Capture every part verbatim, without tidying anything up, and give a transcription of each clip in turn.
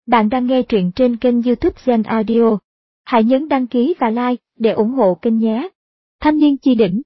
Bạn đang nghe truyện trên kênh YouTube Zen Audio. Hãy nhấn đăng ký và like để ủng hộ kênh nhé. Thanh niên chi đỉnh.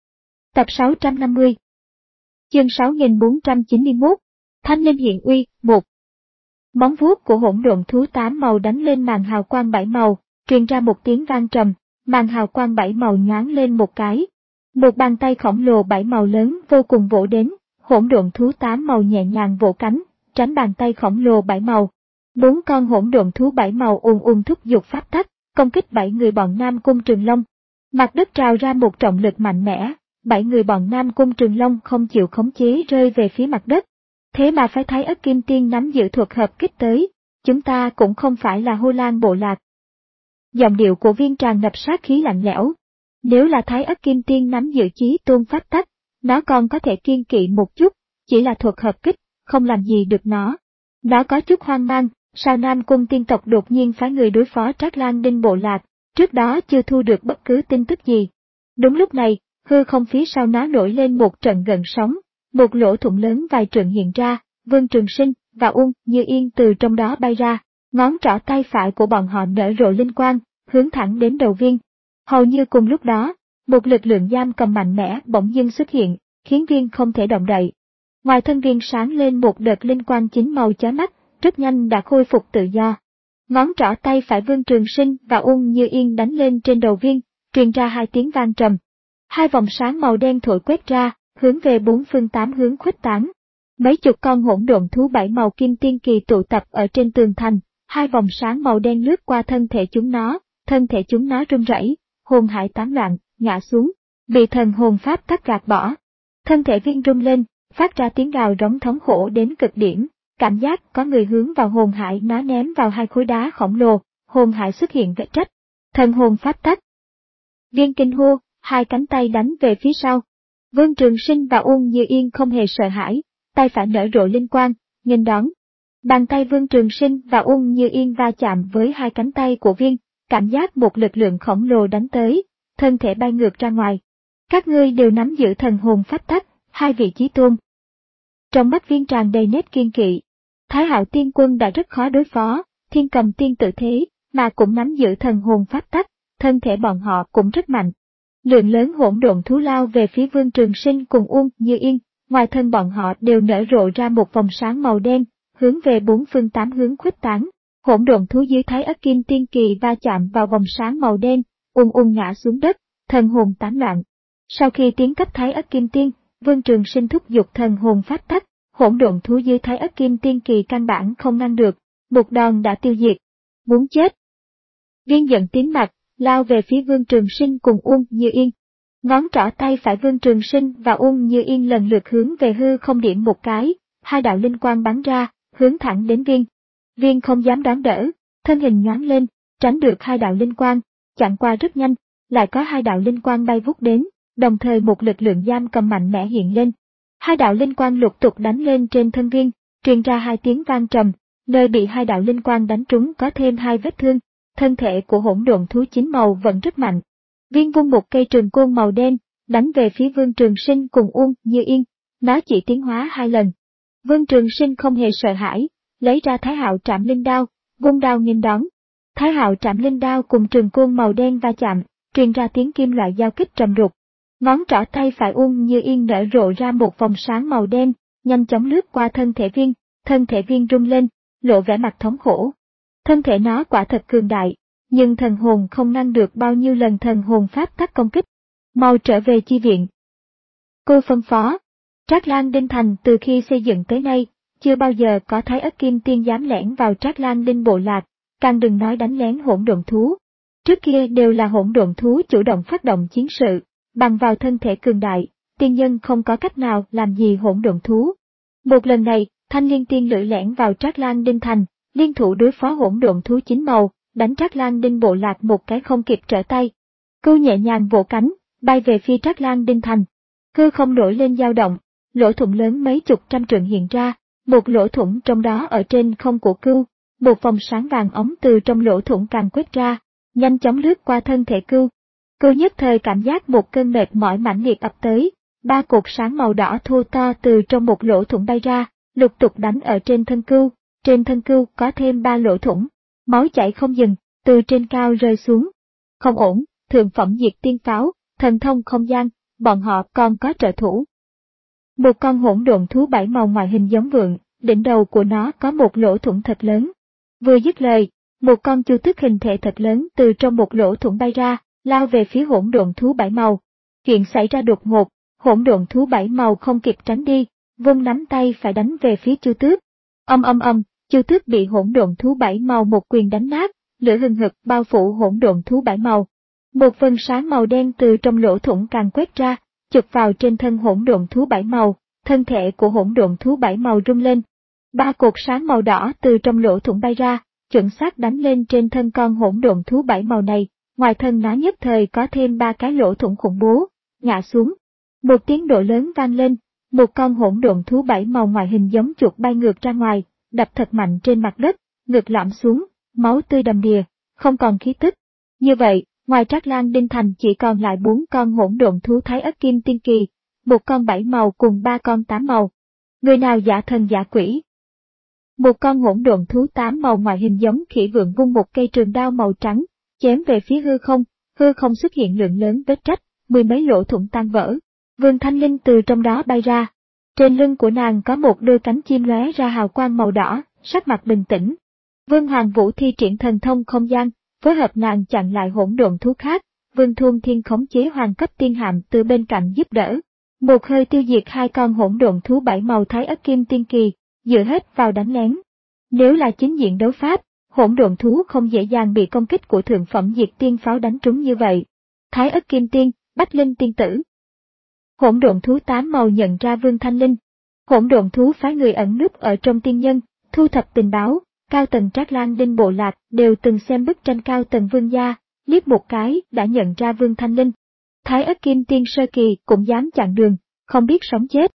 Tập sáu trăm năm mươi. Chương sáu nghìn bốn trăm chín mươi mốt. Thanh niên hiện uy, một. Móng vuốt của hỗn độn thú tám màu đánh lên màn hào quang bảy màu, truyền ra một tiếng vang trầm, màn hào quang bảy màu nhoáng lên một cái. Một bàn tay khổng lồ bảy màu lớn vô cùng vỗ đến, hỗn độn thú tám màu nhẹ nhàng vỗ cánh, tránh bàn tay khổng lồ bảy màu. Bốn con hỗn độn thú bảy màu ùn ùn thúc giục pháp tắc, công kích bảy người bọn Nam Cung Trường Long. Mặt đất trào ra một trọng lực mạnh mẽ, bảy người bọn Nam Cung Trường Long không chịu khống chế rơi về phía mặt đất. Thế mà phải thấy Ất Kim Tiên nắm giữ thuật hợp kích tới, chúng ta cũng không phải là Hô Lan bộ lạc. Giọng điệu của Viên tràn ngập sát khí lạnh lẽo. Nếu là Thái Ất Kim Tiên nắm giữ chí tôn pháp tắc, nó còn có thể kiên kỵ một chút, chỉ là thuật hợp kích, không làm gì được nó. Nó có chút hoang mang, sao Nam Cung tiên tộc đột nhiên phái người đối phó Trác Lang Đinh bộ lạc, trước đó chưa thu được bất cứ tin tức gì. Đúng lúc này, hư không phía sau nó nổi lên một trận gợn sóng, một lỗ thủng lớn vài trượng hiện ra, Vương Trường Sinh và Uông Như Yên từ trong đó bay ra, ngón trỏ tay phải của bọn họ nở rộ linh quang, hướng thẳng đến đầu Viên. Hầu như cùng lúc đó, một lực lượng giam cầm mạnh mẽ bỗng dưng xuất hiện, khiến Viên không thể động đậy. Ngoài thân Viên sáng lên một đợt linh quang chín màu chói mắt, rất nhanh đã khôi phục tự do. Ngón trỏ tay phải Vương Trường Sinh và Uông Như Yên đánh lên trên đầu Viên, truyền ra hai tiếng vang trầm. Hai vòng sáng màu đen thổi quét ra, hướng về bốn phương tám hướng khuếch tán. Mấy chục con hỗn độn thú bảy màu kim tiên kỳ tụ tập ở trên tường thành, hai vòng sáng màu đen lướt qua thân thể chúng nó, thân thể chúng nó run rẩy, hồn hải tán loạn, ngã xuống, bị thần hồn pháp tắc gạt bỏ. Thân thể Viên rung lên, phát ra tiếng gào rống thống khổ đến cực điểm, cảm giác có người hướng vào hồn hải nó ném vào hai khối đá khổng lồ, hồn hải xuất hiện vết rách. Thần hồn pháp tắc. Viên kinh hô, hai cánh tay đánh về phía sau. Vương Trường Sinh và Uông Như Yên không hề sợ hãi, tay phải nở rộ linh quang, nghênh đón. Bàn tay Vương Trường Sinh và Uông Như Yên va chạm với hai cánh tay của Viên, cảm giác một lực lượng khổng lồ đánh tới, thân thể bay ngược ra ngoài. Các ngươi đều nắm giữ thần hồn pháp tắc, hai vị chí tôn. Trong mắt Viên tràn đầy nét kiên kỵ. Thái Hạo Tiên Quân đã rất khó đối phó, Thiên Cầm Tiên tự thế, mà cũng nắm giữ thần hồn pháp tắc, thân thể bọn họ cũng rất mạnh. Lượng lớn hỗn độn thú lao về phía Vương Trường Sinh cùng Uông Như Yên, ngoài thân bọn họ đều nở rộ ra một vòng sáng màu đen, hướng về bốn phương tám hướng khuếch tán. Hỗn độn thú dưới Thái Ất Kim Tiên kỳ va chạm vào vòng sáng màu đen, ung ung ngã xuống đất, thần hồn tán loạn. Sau khi tiến cấp Thái Ất Kim Tiên, Vương Trường Sinh thúc giục thần hồn pháp tắc, hỗn độn thú dưới Thái Ất Kim Tiên kỳ căn bản không ngăn được, một đòn đã tiêu diệt. Muốn chết. Viên giận tím mặt, lao về phía Vương Trường Sinh cùng Uông Như Yên. Ngón trỏ tay phải Vương Trường Sinh và Uông Như Yên lần lượt hướng về hư không điểm một cái, hai đạo linh quang bắn ra, hướng thẳng đến Viên. Viên không dám đón đỡ, thân hình nhoáng lên, tránh được hai đạo linh quang, chặn qua rất nhanh, lại có hai đạo linh quang bay vút đến, đồng thời một lực lượng giam cầm mạnh mẽ hiện lên. Hai đạo linh quang lục tục đánh lên trên thân Viên, truyền ra hai tiếng vang trầm, nơi bị hai đạo linh quang đánh trúng có thêm hai vết thương, thân thể của hỗn độn thú chín màu vẫn rất mạnh. Viên vung một cây trường côn màu đen, đánh về phía Vương Trường Sinh cùng Uông Như Yên, nó chỉ tiến hóa hai lần. Vương Trường Sinh không hề sợ hãi, lấy ra Thái Hạo Trảm Linh Đao, vung đao nghênh đón. Thái Hạo Trảm Linh Đao cùng trường côn màu đen va chạm, truyền ra tiếng kim loại giao kích trầm đục. Ngón trỏ tay phải Uông Như Yên nở rộ ra một vòng sáng màu đen, nhanh chóng lướt qua thân thể Viên, thân thể Viên rung lên, lộ vẻ mặt thống khổ. Thân thể nó quả thật cường đại, nhưng thần hồn không ngăn được bao nhiêu lần thần hồn pháp tắc công kích. Mau trở về chi viện. Cô phân phó. Trác Lang Đinh thành từ khi xây dựng tới nay, chưa bao giờ có Thái Ất Kim Tiên dám lẻn vào Trác Lang Đinh bộ lạc, càng đừng nói đánh lén hỗn độn thú. Trước kia đều là hỗn độn thú chủ động phát động chiến sự, bằng vào thân thể cường đại, tiên nhân không có cách nào làm gì hỗn độn thú. Một lần này, Thanh Liên Tiên lưỡi lẻn vào Trác Lang Đinh thành, liên thủ đối phó hỗn độn thú chín màu, đánh Trác Lang Đinh bộ lạc một cái không kịp trở tay. Cưu nhẹ nhàng vỗ cánh, bay về phía Trác Lang Đinh thành. Hư không nổi lên dao động, lỗ thủng lớn mấy chục trăm trượng hiện ra, một lỗ thủng trong đó ở trên không của Cưu, một vòng sáng vàng ống từ trong lỗ thủng càng quét ra, nhanh chóng lướt qua thân thể Cưu. Cưu nhất thời cảm giác một cơn mệt mỏi mãnh liệt ập tới, ba cột sáng màu đỏ thô to từ trong một lỗ thủng bay ra, lục tục đánh ở trên thân Cưu, trên thân cưu có thêm ba lỗ thủng, máu chảy không dừng, từ trên cao rơi xuống. Không ổn, thượng phẩm diệt tiên pháo, thần thông không gian, bọn họ còn có trợ thủ. Một con hỗn độn thú bảy màu ngoại hình giống vượn, đỉnh đầu của nó có một lỗ thủng thật lớn. Vừa dứt lời, một con chu tước hình thể thật lớn từ trong một lỗ thủng bay ra, lao về phía hỗn độn thú bảy màu. Chuyện xảy ra đột ngột, hỗn độn thú bảy màu không kịp tránh đi, vung nắm tay phải đánh về phía chu tước. Âm âm âm, chu tước bị hỗn độn thú bảy màu một quyền đánh nát, lửa hừng hực bao phủ hỗn độn thú bảy màu. Một vân sáng màu đen từ trong lỗ thủng càng quét ra, chụp vào trên thân hỗn độn thú bảy màu, thân thể của hỗn độn thú bảy màu rung lên. Ba cột sáng màu đỏ từ trong lỗ thủng bay ra, chuẩn xác đánh lên trên thân con hỗn độn thú bảy màu này, ngoài thân nó nhất thời có thêm ba cái lỗ thủng khủng bố, ngã xuống. Một tiếng nổ lớn vang lên, một con hỗn độn thú bảy màu ngoại hình giống chuột bay ngược ra ngoài, đập thật mạnh trên mặt đất, ngực lõm xuống, máu tươi đầm đìa, không còn khí tức. Như vậy, ngoài Trác Lang Đinh Thành chỉ còn lại bốn con hỗn độn thú Thái Ất Kim Tiên Kỳ, một con bảy màu cùng ba con tám màu. Người nào giả thần giả quỷ? Một con hỗn độn thú tám màu ngoại hình giống khỉ vượn vung một cây trường đao màu trắng, chém về phía hư không, hư không xuất hiện lượng lớn vết rách, mười mấy lỗ thủng tan vỡ. Vương Thanh Linh từ trong đó bay ra. Trên lưng của nàng có một đôi cánh chim lóe ra hào quang màu đỏ, sắc mặt bình tĩnh. Vương Hoàng Vũ thi triển thần thông không gian, phối hợp nàng chặn lại hỗn độn thú khác. Vương Thuôn Thiên khống chế hoàng cấp tiên hạm từ bên cạnh giúp đỡ. Một hơi tiêu diệt hai con hỗn độn thú bảy màu Thái Ất Kim Tiên Kỳ, dựa hết vào đánh lén. Nếu là chính diện đấu pháp, hỗn độn thú không dễ dàng bị công kích của thượng phẩm diệt tiên pháo đánh trúng như vậy. Thái Ất Kim Tiên, Bách Linh Tiên Tử. Hỗn độn thú tám màu nhận ra Vương Thanh Linh. Hỗn độn thú phái người ẩn núp ở trong tiên nhân, thu thập tình báo, cao tầng Trác Lang Đinh bộ lạc đều từng xem bức tranh cao tầng Vương gia, liếc một cái đã nhận ra Vương Thanh Linh. Thái Ất Kim Tiên sơ kỳ cũng dám chặn đường, không biết sống chết.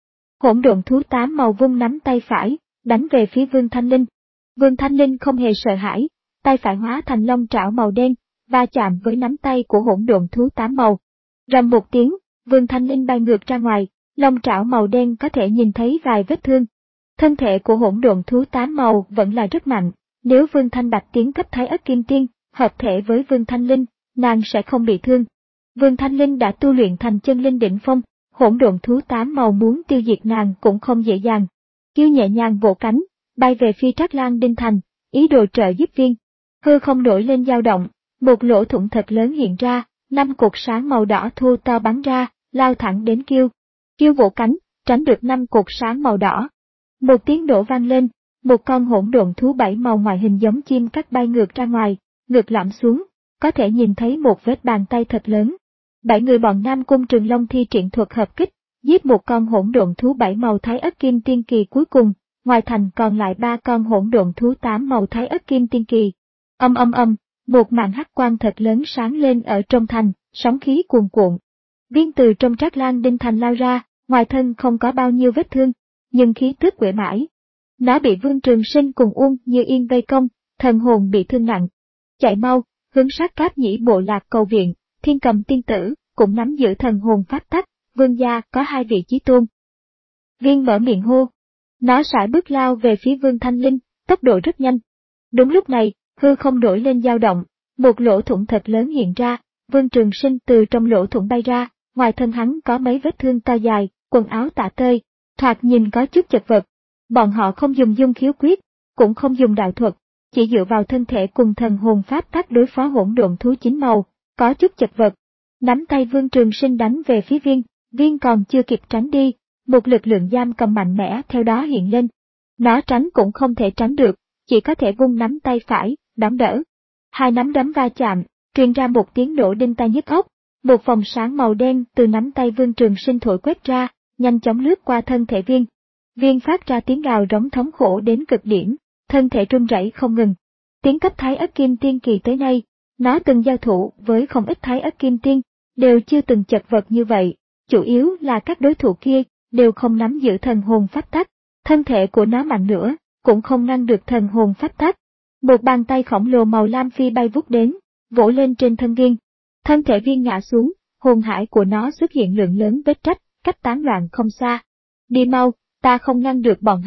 Hỗn độn thú tám màu vung nắm tay phải, đánh về phía Vương Thanh Linh. Vương Thanh Linh không hề sợ hãi, tay phải hóa thành long trảo màu đen, va chạm với nắm tay của hỗn độn thú tám màu. Rầm một tiếng, Vương Thanh Linh bay ngược ra ngoài, long trảo màu đen có thể nhìn thấy vài vết thương. Thân thể của hỗn độn thú tám màu vẫn là rất mạnh, nếu Vương Thanh Bạch tiến cấp Thái Ất Kim Tiên, hợp thể với Vương Thanh Linh, nàng sẽ không bị thương. Vương Thanh Linh đã tu luyện thành chân linh đỉnh phong, hỗn độn thú tám màu muốn tiêu diệt nàng cũng không dễ dàng. Kiêu nhẹ nhàng vỗ cánh, bay về phía Trác Lang Đinh Thành, ý đồ trợ giúp viên. Hư không nổi lên dao động, một lỗ thủng thật lớn hiện ra, năm cột sáng màu đỏ thô to bắn ra, lao thẳng đến Kiêu. Kiêu vỗ cánh, tránh được năm cột sáng màu đỏ. Một tiếng nổ vang lên, một con hỗn độn thú bảy màu ngoại hình giống chim cắt bay ngược ra ngoài, ngược lõm xuống, có thể nhìn thấy một vết bàn tay thật lớn. Bảy người bọn Nam Cung Trường Long thi triển thuật hợp kích, giết một con hỗn độn thú bảy màu Thái Ất Kim Tiên Kỳ cuối cùng, ngoài thành còn lại ba con hỗn độn thú tám màu Thái Ất Kim Tiên Kỳ. Âm âm âm, một màn hắc quang thật lớn sáng lên ở trong thành, sóng khí cuồn cuộn. Viên từ trong Trác Lang Đinh Thành lao ra, ngoài thân không có bao nhiêu vết thương, nhưng khí tức uể mãi. Nó bị Vương Trường Sinh cùng Uông Như Yên vây công, thần hồn bị thương nặng. Chạy mau, hướng sát Cáp Nhĩ bộ lạc cầu viện, Thiên Cầm Tiên Tử cũng nắm giữ thần hồn pháp tắc, Vương gia có hai vị chí tôn. Viên mở miệng hô. Nó sải bước lao về phía Vương Thanh Linh, tốc độ rất nhanh. Đúng lúc này, hư không nổi lên dao động, một lỗ thủng thật lớn hiện ra, Vương Trường Sinh từ trong lỗ thủng bay ra, ngoài thân hắn có mấy vết thương to dài, quần áo tả tơi, thoạt nhìn có chút chật vật. Bọn họ không dùng dung khiếu quyết, cũng không dùng đạo thuật, chỉ dựa vào thân thể cùng thần hồn pháp tắc đối phó hỗn độn thú chín màu, có chút chật vật. Nắm tay Vương Trường Sinh đánh về phía viên, viên còn chưa kịp tránh đi, một lực lượng giam cầm mạnh mẽ theo đó hiện lên. Nó tránh cũng không thể tránh được, chỉ có thể vung nắm tay phải, đón đỡ. Hai nắm đấm va chạm, truyền ra một tiếng nổ đinh tai nhức óc, một vòng sáng màu đen từ nắm tay Vương Trường Sinh thổi quét ra, nhanh chóng lướt qua thân thể viên. Viên phát ra tiếng gào rống thống khổ đến cực điểm, thân thể run rẩy không ngừng. Tiến cấp Thái Ất Kim Tiên Kỳ tới nay, nó từng giao thủ với không ít Thái Ất Kim Tiên, đều chưa từng chật vật như vậy, chủ yếu là các đối thủ kia đều không nắm giữ thần hồn pháp tắc, thân thể của nó mạnh nữa, cũng không ngăn được thần hồn pháp tắc. Một bàn tay khổng lồ màu lam phi bay vút đến, vỗ lên trên thân viên. Thân thể viên ngã xuống, hồn hải của nó xuất hiện lượng lớn vết rách, cách tán loạn không xa. Đi mau, ta không ngăn được bọn hắn,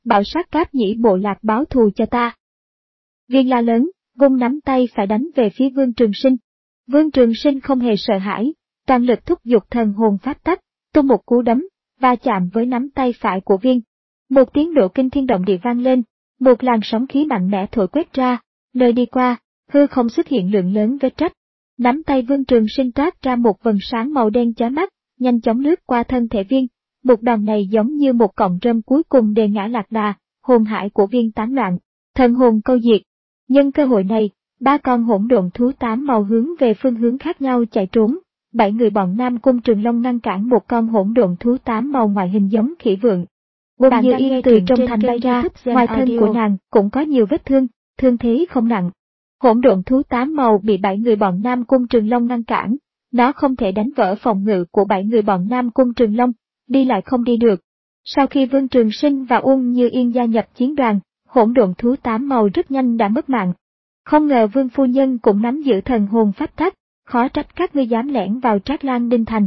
bảo sát cáp nhĩ bộ lạc báo thù cho ta. Viên la lớn, vung nắm tay phải đánh về phía Vương Trường Sinh. Vương Trường Sinh không hề sợ hãi, toàn lực thúc giục thần hồn pháp tắc, tung một cú đấm, va chạm với nắm tay phải của Viên. Một tiếng nổ kinh thiên động địa vang lên, một làn sóng khí mạnh mẽ thổi quét ra, nơi đi qua, hư không xuất hiện lượng lớn vết rách. Nắm tay Vương Trường Sinh toát ra một vầng sáng màu đen chói mắt, nhanh chóng lướt qua thân thể Viên. Một đòn này giống như một cọng rơm cuối cùng để ngã lạc đà, hồn hải của Viên tán loạn, thần hồn câu diệt. Nhân cơ hội này, ba con hỗn độn thú tám màu hướng về phương hướng khác nhau chạy trốn. Bảy người bọn Nam Cung Trường Long ngăn cản một con hỗn độn thú tám màu ngoại hình giống khỉ vượn. Bông Như Yên từ trong thành bay ra, ngoài thân của nàng cũng có nhiều vết thương, thương thế không nặng. Hỗn độn thú tám màu bị bảy người bọn Nam Cung Trường Long ngăn cản, nó không thể đánh vỡ phòng ngự của bảy người bọn Nam Cung Trường Long, đi lại không đi được. Sau khi Vương Trường Sinh và Uông Như Yên gia nhập chiến đoàn, hỗn độn thú tám màu rất nhanh đã mất mạng. Không ngờ Vương phu nhân cũng nắm giữ thần hồn pháp tắc, khó trách các ngươi dám lẻn vào Trác Lan Đinh Thành.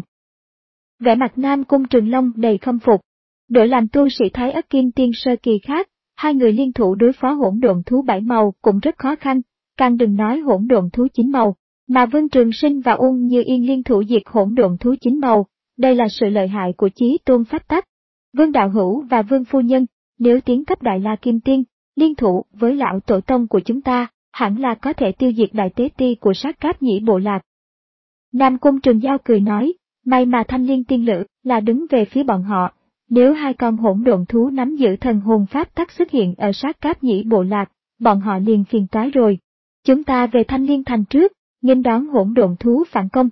Vẻ mặt Nam Cung Trường Long đầy khâm phục. Đổi làm tu sĩ Thái Ất Kim Tiên sơ kỳ khác, hai người liên thủ đối phó hỗn độn thú bảy màu cũng rất khó khăn, càng đừng nói hỗn độn thú chín màu, mà Vương Trường Sinh và Uông Như Yên liên thủ diệt hỗn độn thú chín màu, đây là sự lợi hại của Chí Tôn pháp tắc. Vương đạo hữu và Vương phu nhân, nếu tiến cấp Đại La Kim Tiên, liên thủ với lão tổ tông của chúng ta, hẳn là có thể tiêu diệt đại tế ti của sát cáp nhĩ bộ lạc. Nam Cung Trường Giao cười nói, may mà Thanh Liên tiên lữ là đứng về phía bọn họ, nếu hai con hỗn độn thú nắm giữ thần hồn pháp tắc xuất hiện ở sát cáp nhĩ bộ lạc, bọn họ liền phiền toái rồi. Chúng ta về Thanh Liên thành trước, nghênh đón hỗn độn thú phản công.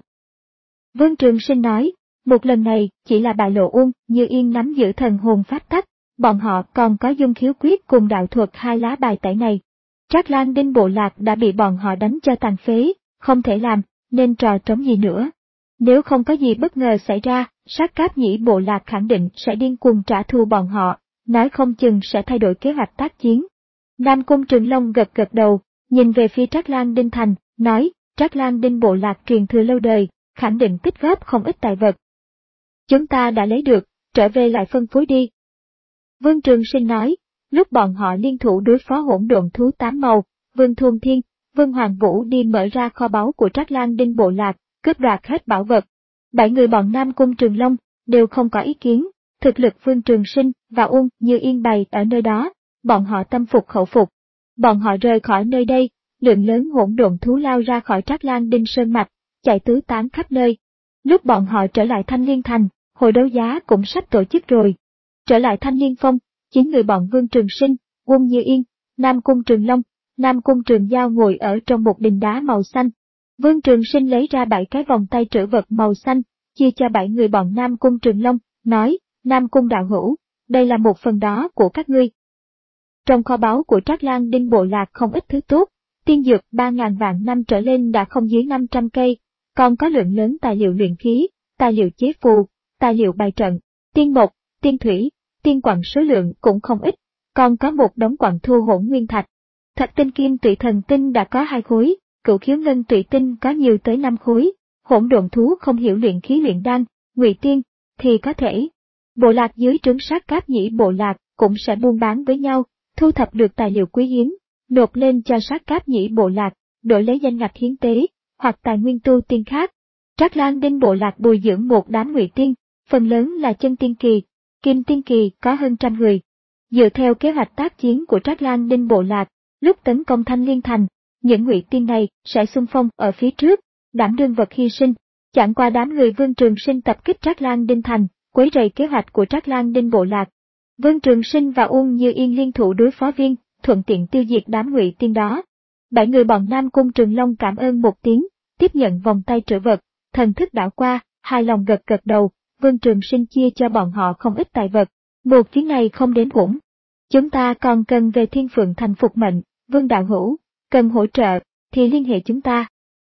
Vương Trường Sinh nói, một lần này chỉ là bại lộ Uông Như Yên nắm giữ thần hồn pháp tắc, bọn họ còn có dung khiếu quyết cùng đạo thuật hai lá bài tẩy này. Trác Lan Đinh bộ lạc đã bị bọn họ đánh cho tàn phế, không thể làm, nên trò trống gì nữa. Nếu không có gì bất ngờ xảy ra, sát cáp nhĩ bộ lạc khẳng định sẽ điên cuồng trả thù bọn họ, nói không chừng sẽ thay đổi kế hoạch tác chiến. Nam Cung Trường Long gật gật đầu, nhìn về phía Trác Lan Đinh Thành, nói, Trác Lan Đinh bộ lạc truyền thừa lâu đời, khẳng định tích góp không ít tài vật. Chúng ta đã lấy được, trở về lại phân phối đi. Vương Trường Sinh nói, lúc bọn họ liên thủ đối phó hỗn độn thú tám màu, Vương Thuần Thiên, Vương Hoàng Vũ đi mở ra kho báu của Trác Lan Đinh bộ lạc, cướp đoạt hết bảo vật. Bảy người bọn Nam Cung Trường Long đều không có ý kiến, thực lực Vương Trường Sinh và Uông Như Yên bày ở nơi đó, bọn họ tâm phục khẩu phục. Bọn họ rời khỏi nơi đây, lượng lớn hỗn độn thú lao ra khỏi Trác Lan Đinh sơn mạch, chạy tứ tán khắp nơi. Lúc bọn họ trở lại Thanh Liên thành, hội đấu giá cũng sắp tổ chức rồi. Trở lại Thanh Liên Phong, chín người bọn Vương Trường Sinh, Uông Như Yên, Nam Cung Trường Long, Nam Cung Trường Giao ngồi ở trong một đình đá màu xanh. Vương Trường Sinh lấy ra bảy cái vòng tay trữ vật màu xanh, chia cho bảy người bọn Nam Cung Trường Long, nói, Nam Cung đạo hữu, đây là một phần đó của các ngươi. Trong kho báu của Trác Lan Đinh bộ lạc không ít thứ tốt, tiên dược ba ngàn vạn năm trở lên đã không dưới năm trăm cây, còn có lượng lớn tài liệu luyện khí, tài liệu chế phù, tài liệu bày trận, tiên mộc, tiên thủy, tiên quặng số lượng cũng không ít, còn có một đống quặng thu hỗn nguyên thạch. Thạch tinh kim tụy thần tinh đã có hai khối, cửu khiếu ngân tụy tinh có nhiều tới năm khối, hỗn độn thú không hiểu luyện khí luyện đan, ngụy tiên, thì có thể. Bộ lạc dưới trướng sát cáp nhĩ bộ lạc cũng sẽ buôn bán với nhau, thu thập được tài liệu quý hiếm, nộp lên cho sát cáp nhĩ bộ lạc, đổi lấy danh ngạch hiến tế, hoặc tài nguyên tu tiên khác. Trác Lan Đinh bộ lạc bồi dưỡng một đám ngụy tiên, phần lớn là chân tiên kỳ, kim tiên kỳ có hơn trăm người. Dựa theo kế hoạch tác chiến của Trác Lan Đinh bộ lạc, lúc tấn công Thanh Liên thành, những ngụy tiên này sẽ xung phong ở phía trước, đảm đương vật hy sinh. Chẳng qua đám người Vương Trường Sinh tập kích Trác Lan Đinh thành, quấy rầy kế hoạch của Trác Lan Đinh bộ lạc. Vương Trường Sinh và Uông Như Yên liên thủ đối phó Viên, thuận tiện tiêu diệt đám ngụy tiên đó. Bảy người bọn Nam Cung Trường Long cảm ơn một tiếng, tiếp nhận vòng tay trữ vật, thần thức đảo qua, hài lòng gật gật đầu. Vương Trường Sinh chia cho bọn họ không ít tài vật, một chuyến này không đến uổng. Chúng ta còn cần về Thiên Phượng thành phục mệnh, Vương đạo hữu, cần hỗ trợ, thì liên hệ chúng ta.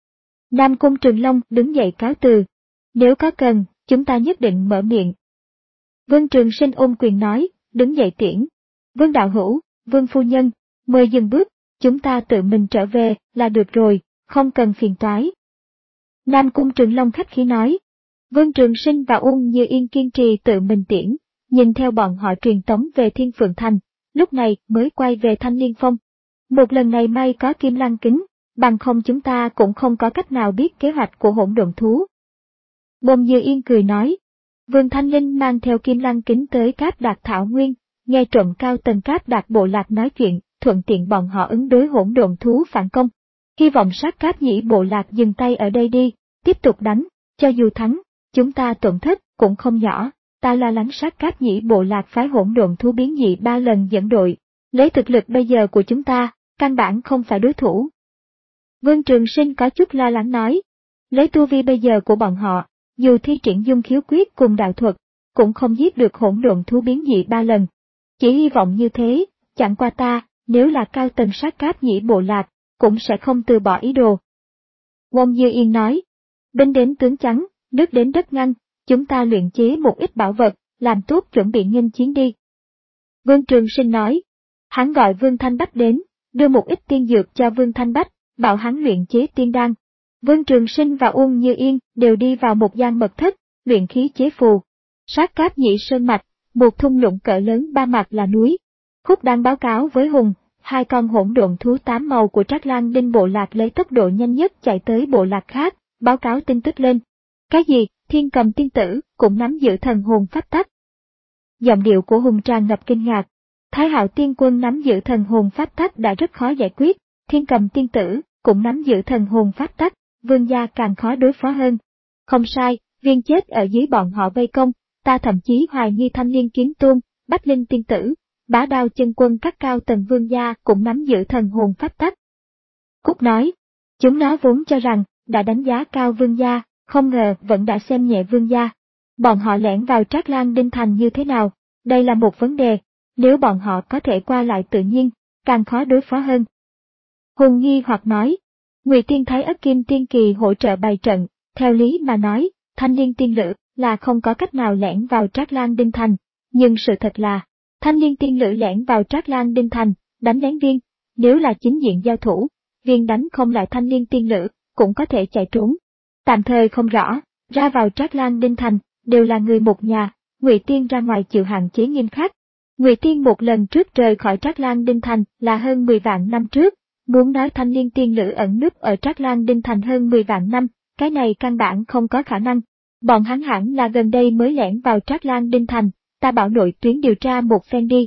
Nam Cung Trường Long đứng dậy cáo từ. Nếu có cần, chúng ta nhất định mở miệng. Vương Trường Sinh ôm quyền nói, đứng dậy tiễn. Vương đạo hữu, Vương phu nhân, mời dừng bước, chúng ta tự mình trở về là được rồi, không cần phiền toái. Nam Cung Trường Long khách khí nói. Vương Trường Sinh và Uông Như Yên kiên trì tự mình tiễn, nhìn theo bọn họ truyền tống về Thiên Phượng thành, lúc này mới quay về Thanh Liên Phong. Một lần này may có Kim Lăng Kính, bằng không chúng ta cũng không có cách nào biết kế hoạch của hỗn độn thú. Bồn Dư Yên cười nói, Vương Thanh Linh mang theo Kim Lăng Kính tới Cáp Đạt Thảo Nguyên, nghe trộm cao tầng Cáp Đạt bộ lạc nói chuyện, thuận tiện bọn họ ứng đối hỗn độn thú phản công. Hy vọng Sát Cáp Nhĩ bộ lạc dừng tay ở đây đi, tiếp tục đánh, cho dù thắng, chúng ta tổn thất cũng không nhỏ. Ta lo lắng Sát Cáp Nhĩ bộ lạc phái hỗn độn thú biến dị ba lần dẫn đội, lấy thực lực bây giờ của chúng ta, căn bản không phải đối thủ. Vương Trường Sinh có chút lo lắng nói, lấy tu vi bây giờ của bọn họ, dù thi triển dung khiếu quyết cùng đạo thuật, cũng không giết được hỗn độn thú biến dị ba lần. Chỉ hy vọng như thế, chẳng qua ta, nếu là cao tầng Sát Cáp Nhĩ bộ lạc, cũng sẽ không từ bỏ ý đồ. Bồn Dư Yên nói, binh đến tướng chắn, nước đến đất ngăn, chúng ta luyện chế một ít bảo vật, làm tốt chuẩn bị nghênh chiến đi. Vương Trường Sinh nói, hắn gọi Vương Thanh Bách đến, đưa một ít tiên dược cho Vương Thanh Bách, bảo hắn luyện chế tiên đan. Vương Trường Sinh và Uông Như Yên đều đi vào một gian mật thất, luyện khí chế phù. Sát Cáp Nhĩ sơn mạch, một thung lũng cỡ lớn ba mặt là núi. Khúc đang báo cáo với Hùng, hai con hỗn độn thú tám màu của Trác Lang Đinh bộ lạc lấy tốc độ nhanh nhất chạy tới bộ lạc khác, báo cáo tin tức lên. Cái gì? Thiên Cầm tiên tử cũng nắm giữ thần hồn pháp tắc. Giọng điệu của Hùng tràn ngập kinh ngạc. Thái Hạo tiên quân nắm giữ thần hồn pháp tắc đã rất khó giải quyết, Thiên Cầm tiên tử cũng nắm giữ thần hồn pháp tắc, Vương gia càng khó đối phó hơn. Không sai, Viên chết ở dưới bọn họ vây công, ta thậm chí hoài nghi Thanh Liên Kiếm Tôn, Bách Linh tiên tử, Bá Đao chân quân các cao tầng Vương gia cũng nắm giữ thần hồn pháp tắc. Cúc nói, chúng nó vốn cho rằng đã đánh giá cao Vương gia, không ngờ vẫn đã xem nhẹ Vương gia. Bọn họ lẻn vào Trác Lang Đinh thành như thế nào? Đây là một vấn đề, nếu bọn họ có thể qua lại tự nhiên, càng khó đối phó hơn. Hùng nghi hoặc nói, Ngụy Tiên thấy Ất Kim Tiên Kỳ hỗ trợ bày trận, theo lý mà nói, Thanh Liên tiên lữ là không có cách nào lẻn vào Trác Lang Đinh thành, nhưng sự thật là, Thanh Liên tiên lữ lẻn vào Trác Lang Đinh thành, đánh lén Viên, nếu là chính diện giao thủ, Viên đánh không lại Thanh Liên tiên lữ, cũng có thể chạy trốn. Tạm thời không rõ, ra vào Trác Lang Đinh thành, đều là người một nhà, Ngụy Tiên ra ngoài chịu hạn chế nghiêm khắc. Ngụy Tiên một lần trước rời khỏi Trác Lang Đinh thành là hơn mười vạn năm trước, muốn nói Thanh Liên tiên lữ ẩn núp ở Trác Lang Đinh thành hơn mười vạn năm, cái này căn bản không có khả năng. Bọn hắn hẳn là gần đây mới lẻn vào Trác Lang Đinh thành, ta bảo nội tuyến điều tra một phen đi.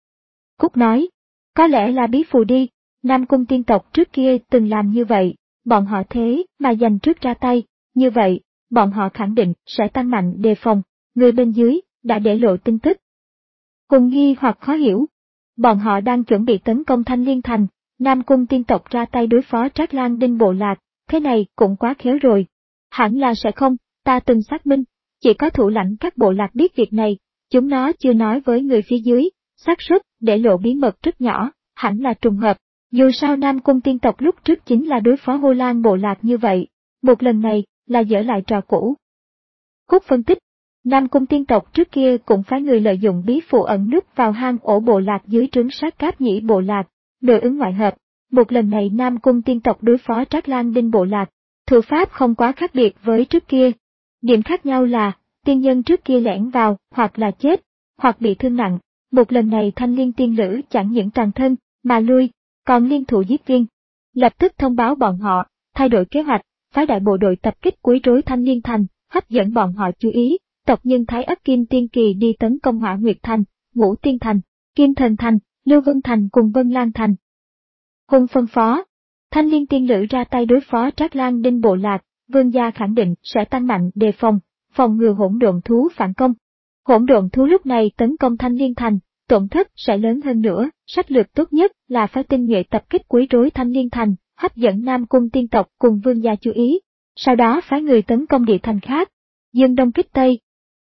Cúc nói, có lẽ là bí phù đi, Nam Cung tiên tộc trước kia từng làm như vậy, bọn họ thế mà giành trước ra tay, như vậy, bọn họ khẳng định sẽ tăng mạnh đề phòng, người bên dưới đã để lộ tin tức. Hùng nghi hoặc khó hiểu, bọn họ đang chuẩn bị tấn công Thanh Liên thành, Nam Cung tiên tộc ra tay đối phó Trác Lang Đinh bộ lạc, thế này cũng quá khéo rồi. Hẳn là sẽ không, ta từng xác minh, chỉ có thủ lãnh các bộ lạc biết việc này, chúng nó chưa nói với người phía dưới, xác suất để lộ bí mật rất nhỏ, hẳn là trùng hợp. Dù sao Nam Cung tiên tộc lúc trước chính là đối phó Hô Lan bộ lạc như vậy, một lần này là dở lại trò cũ. Khúc phân tích, Nam Cung tiên tộc trước kia cũng phái người lợi dụng bí phù ẩn núp vào hang ổ bộ lạc dưới trướng Sát Cáp Nhĩ bộ lạc, đối ứng ngoại hợp. Một lần này Nam Cung tiên tộc đối phó Trác Lang Đinh bộ lạc, thủ pháp không quá khác biệt với trước kia. Điểm khác nhau là, tiên nhân trước kia lẻn vào, hoặc là chết, hoặc bị thương nặng. Một lần này Thanh Liên tiên lữ chẳng những toàn thân, mà lui, còn liên thủ giết Viên. Lập tức thông báo bọn họ, thay đổi kế hoạch, phái đại bộ đội tập kích quấy rối Thanh Liên thành, hấp dẫn bọn họ chú ý. Tộc nhân Thái Ất Kim Tiên Kỳ đi tấn công Hỏa Nguyệt thành, Ngũ Tiên thành, Kim Thần thành, Lưu Vân thành cùng Vân Lan thành. Hùng phân phó, Thanh Liên tiên lữ ra tay đối phó Trác Lang Đinh bộ lạc, Vương gia khẳng định sẽ tăng mạnh đề phòng, phòng ngừa hỗn độn thú phản công. Hỗn độn thú lúc này tấn công Thanh Liên thành, tổn thất sẽ lớn hơn nữa, sách lược tốt nhất là phải tinh nhuệ tập kích quấy rối Thanh Liên thành, hấp dẫn Nam Cung tiên tộc cùng Vương gia chú ý, sau đó phái người tấn công địa thành khác, dương đông kích tây.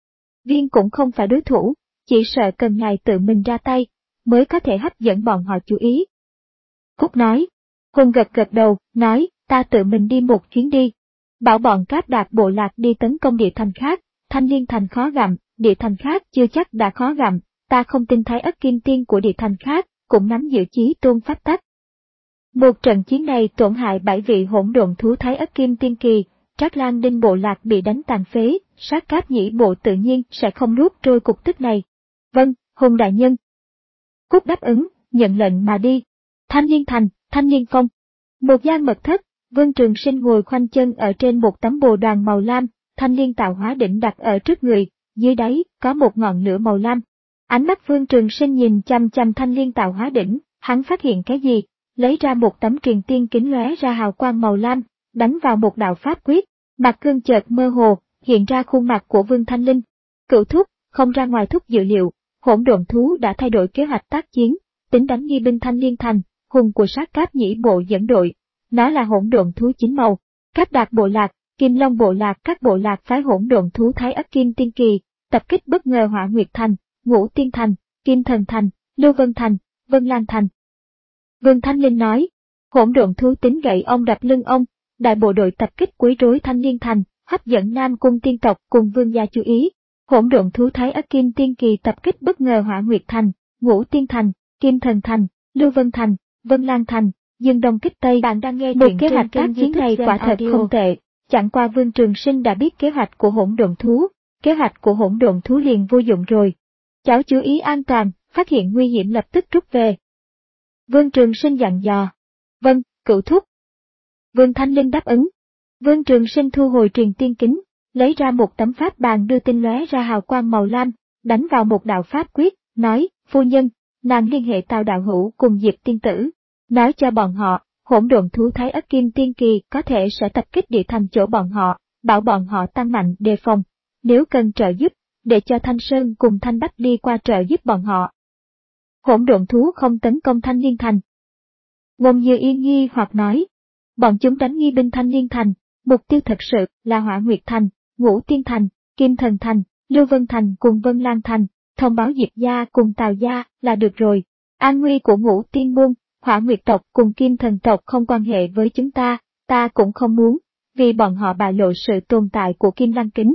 Viên cũng không phải đối thủ, chỉ sợ cần ngài tự mình ra tay, mới có thể hấp dẫn bọn họ chú ý. Cúc nói, Hùng gật gật đầu, nói, ta tự mình đi một chuyến đi. Bảo bọn Cáp Đạt bộ lạc đi tấn công địa thành khác, Thanh Liên thành khó gặm, địa thành khác chưa chắc đã khó gặm, ta không tin Thái Ất Kim Tiên của địa thành khác, cũng nắm giữ chí tôn pháp tắc. Một trận chiến này tổn hại bảy vị hỗn độn thú Thái Ất Kim Tiên Kỳ, Trác Lang Đinh bộ lạc bị đánh tàn phế, Sát Cáp Nhĩ bộ tự nhiên sẽ không nuốt trôi cục tức này. Vâng, Hùng đại nhân. Cúc đáp ứng, nhận lệnh mà đi. Thanh Liên Thành, Thanh Liên Phong. Một gian mật thất, Vương Trường Sinh ngồi khoanh chân ở trên một tấm bồ đoàn màu lam, thanh liên tạo hóa đỉnh đặt ở trước người, dưới đáy có một ngọn lửa màu lam. Ánh mắt Vương Trường Sinh nhìn chăm chăm thanh liên tạo hóa đỉnh, hắn phát hiện cái gì, lấy ra một tấm truyền tiên kính lóe ra hào quang màu lam, đánh vào một đạo pháp quyết, mặt cương chợt mơ hồ, hiện ra khuôn mặt của Vương Thanh Linh. Cửu thúc, không ra ngoài thúc dự liệu, hỗn độn thú đã thay đổi kế hoạch tác chiến, tính đánh nghi binh Thanh Liên Thành, hùng của sát cáp nhĩ bộ dẫn đội. Nó là hỗn độn thú chín màu, Cáp Đạt bộ lạc, Kim Long bộ lạc, các bộ lạc phái hỗn độn thú Thái Ất Kim Tiên Kỳ, tập kích bất ngờ Hỏa Nguyệt Thành, Ngũ Tiên Thành, Kim Thần Thành, Lưu Vân Thành, Vân Lan Thành. Vương Thanh Linh nói, hỗn độn thú tính gậy ông đập lưng ông, đại bộ đội tập kích quấy rối Thanh Liên Thành, hấp dẫn Nam Cung tiên tộc cùng vương gia chú ý. Hỗn độn thú Thái Ất Kim Tiên Kỳ tập kích bất ngờ Hỏa Nguyệt Thành, Ngũ Tiên Thành, Kim Thần Thành, Lưu Vân Thành, Vân Lan Thành. Dương Đông kích Tây. Bạn đang nghe một kế hoạch tác chiến này quả thật không tệ, chẳng qua Vương Trường Sinh đã biết kế hoạch của hỗn độn thú, kế hoạch của hỗn độn thú liền vô dụng rồi. Cháu chú ý an toàn, phát hiện nguy hiểm lập tức rút về. Vương Trường Sinh dặn dò. Vâng, cửu thúc. Vương Thanh Linh đáp ứng. Vương Trường Sinh thu hồi truyền tiên kính, lấy ra một tấm pháp bàn đưa tin lóe ra hào quang màu lam, đánh vào một đạo pháp quyết, nói, phu nhân, nàng liên hệ Tào đạo hữu cùng Diệp tiên tử. Nói cho bọn họ, hỗn độn thú Thái Ất Kim Tiên Kỳ có thể sẽ tập kích địa thành chỗ bọn họ, bảo bọn họ tăng mạnh đề phòng. Nếu cần trợ giúp, để cho Thanh Sơn cùng Thanh Bách đi qua trợ giúp bọn họ. Hỗn độn thú không tấn công Thanh Liên Thành. Ngôn Như Yên nghi hoặc nói, bọn chúng đánh nghi binh Thanh Liên Thành, mục tiêu thật sự là Hỏa Nguyệt Thành, Ngũ Tiên Thành, Kim Thần Thành, Lưu Vân Thành cùng Vân Lan Thành, thông báo Diệp gia cùng Tào gia là được rồi. An nguy của Ngũ Tiên môn, Hỏa Nguyệt tộc cùng Kim Thần tộc không quan hệ với chúng ta, ta cũng không muốn, vì bọn họ bại lộ sự tồn tại của Kim Lăng Kính.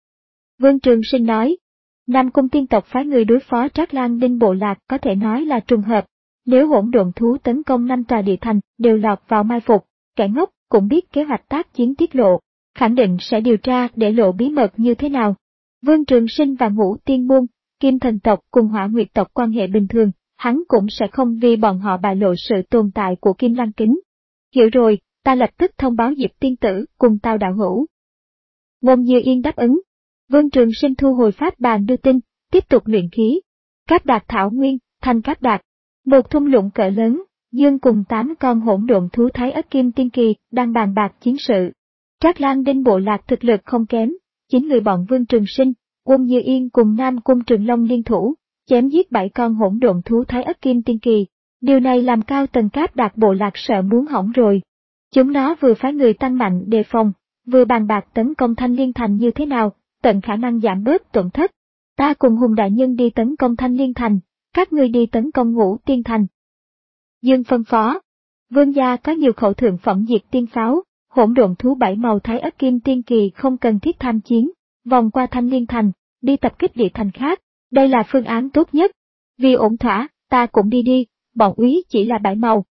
Vương Trường Sinh nói, Nam Cung tiên tộc phái người đối phó Trác Lan Đinh bộ lạc có thể nói là trùng hợp, nếu hỗn độn thú tấn công năm tòa địa thành đều lọt vào mai phục, kẻ ngốc cũng biết kế hoạch tác chiến tiết lộ, khẳng định sẽ điều tra để lộ bí mật như thế nào. Vương Trường Sinh và Ngũ Tiên môn, Kim Thần tộc cùng Hỏa Nguyệt tộc quan hệ bình thường, hắn cũng sẽ không vì bọn họ bại lộ sự tồn tại của Kim Lăng Kính. Hiểu rồi, ta lập tức thông báo Diệp tiên tử cùng Tào đạo hữu. Ngôn Như Yên đáp ứng. Vương Trường Sinh thu hồi pháp bàn đưa tin, tiếp tục luyện khí. Cáp Đạt thảo nguyên, thành Cáp Đạt. Một thung lũng cỡ lớn, Dương cùng tám con hỗn độn thú Thái Ất Kim Tiên Kỳ đang bàn bạc chiến sự. Trác Lan Đinh bộ lạc thực lực không kém, chín người bọn Vương Trường Sinh, Ngôn Như Yên cùng Nam Cung Trường Long liên thủ, chém giết bảy con hỗn độn thú Thái Ất Kim Tiên Kỳ. Điều này làm cao tầng Cáp Đạt bộ lạc sợ muốn hỏng rồi. Chúng nó vừa phái người tăng mạnh đề phòng, vừa bàn bạc tấn công Thanh Liên Thành như thế nào, tận khả năng giảm bớt tổn thất. Ta cùng Hùng đại nhân đi tấn công Thanh Liên Thành, các ngươi đi tấn công Ngũ Tiên Thành. Dương phân phó. Vương gia có nhiều khẩu thượng phẩm diệt tiên pháo, hỗn độn thú bảy màu Thái Ất Kim Tiên Kỳ không cần thiết tham chiến, vòng qua Thanh Liên Thành, đi tập kích địa thành khác. Đây là phương án tốt nhất. Vì ổn thỏa, ta cũng đi đi, bọn úy chỉ là bảy màu.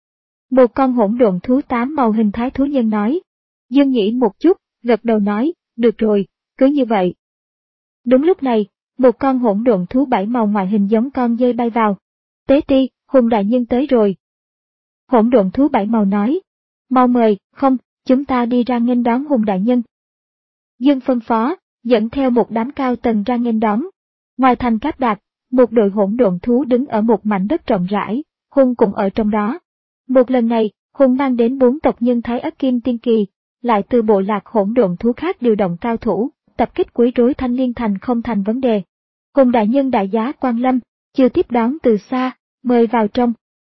Một con hỗn độn thú tám màu hình thái thú nhân nói. Dương nghĩ một chút, gật đầu nói, được rồi, cứ như vậy. Đúng lúc này, một con hỗn độn thú bảy màu ngoại hình giống con dơi bay vào. Tế ti, Hùng đại nhân tới rồi. Hỗn độn thú bảy màu nói. Mau mời, không, chúng ta đi ra nghênh đón Hùng đại nhân. Dương phân phó, dẫn theo một đám cao tầng ra nghênh đón. Ngoài thành Cáp Đạt, một đội hỗn độn thú đứng ở một mảnh đất rộng rãi, Hùng cũng ở trong đó. Một lần này, Hùng mang đến bốn tộc nhân Thái Ất Kim Tiên Kỳ, lại từ bộ lạc hỗn độn thú khác điều động cao thủ, tập kích quấy rối Thanh Liên Thành không thành vấn đề. Hùng đại nhân đại giá quan lâm, chưa tiếp đón từ xa, mời vào trong.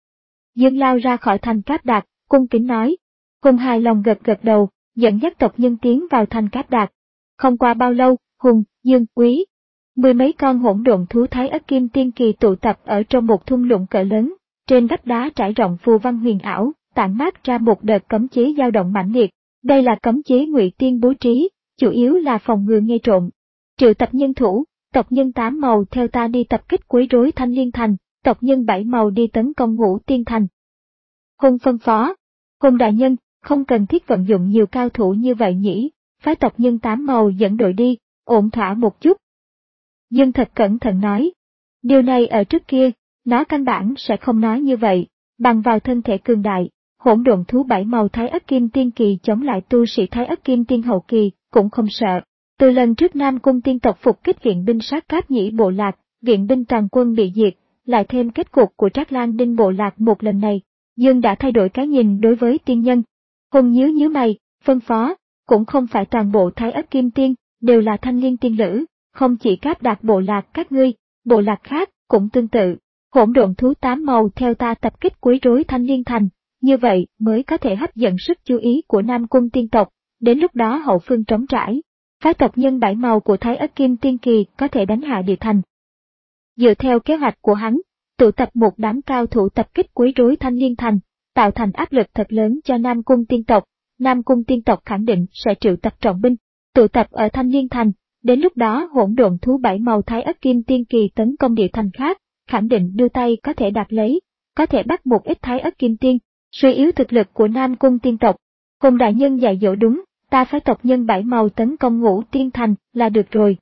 Dương lao ra khỏi thành Cáp Đạt, cung kính nói. Hùng hài lòng gật gật đầu, dẫn dắt tộc nhân tiến vào thành Cáp Đạt. Không qua bao lâu, Hùng, Dương, Quý, mười mấy con hỗn độn thú Thái Ất Kim Tiên Kỳ tụ tập ở trong một thung lũng cỡ lớn, trên vách đá trải rộng phù văn huyền ảo, tản mát ra một đợt cấm chế dao động mãnh liệt. Đây là cấm chế Ngụy Tiên bố trí, chủ yếu là phòng ngừa nghe trộm. Triệu tập nhân thủ, tộc nhân tám màu theo ta đi tập kích quấy rối Thanh Liên Thành, tộc nhân bảy màu đi tấn công Ngũ Tiên Thành. Hùng phân phó. Hùng đại nhân, không cần thiết vận dụng nhiều cao thủ như vậy nhỉ, phái tộc nhân tám màu dẫn đội đi, ổn thỏa một chút. Dương thật cẩn thận nói. Điều này ở trước kia, Nó căn bản sẽ không nói như vậy, bằng vào thân thể cường đại, hỗn độn thú bảy màu Thái Ất Kim Tiên Kỳ chống lại tu sĩ Thái Ất Kim Tiên Hậu Kỳ, cũng không sợ. Từ lần trước Nam Cung tiên tộc phục kích viện binh sát cáp nhĩ bộ lạc, viện binh toàn quân bị diệt, lại thêm kết cục của Trác Lang Đinh bộ lạc một lần này, Dương đã thay đổi cái nhìn đối với tiên nhân. Hùng nhíu nhíu mày, phân phó, cũng không phải toàn bộ Thái Ất Kim Tiên, đều là thanh liên tiên lữ, không chỉ Cáp Đạt bộ lạc các ngươi, bộ lạc khác cũng tương tự. Hỗn độn thú tám màu theo ta tập kích quấy rối Thanh Liên Thành, như vậy mới có thể hấp dẫn sức chú ý của Nam Cung tiên tộc, đến lúc đó hậu phương trống trải. Phái tộc nhân bảy màu của Thái Ất Kim Tiên Kỳ có thể đánh hạ địa thành. Dựa theo kế hoạch của hắn, tụ tập một đám cao thủ tập kích quấy rối Thanh Liên Thành, tạo thành áp lực thật lớn cho Nam Cung tiên tộc. Nam Cung tiên tộc khẳng định sẽ triệu tập trọng binh, tụ tập ở Thanh Liên Thành, đến lúc đó hỗn độn thú bảy màu Thái Ất Kim Tiên Kỳ tấn công địa thành khác, khẳng định đưa tay có thể đạt lấy, có thể bắt một ít Thái Ất Kim Tiên, suy yếu thực lực của Nam Cung tiên tộc. Hùng đại nhân dạy dỗ đúng, ta phải tộc nhân bảy màu tấn công Ngũ Tiên Thành là được rồi.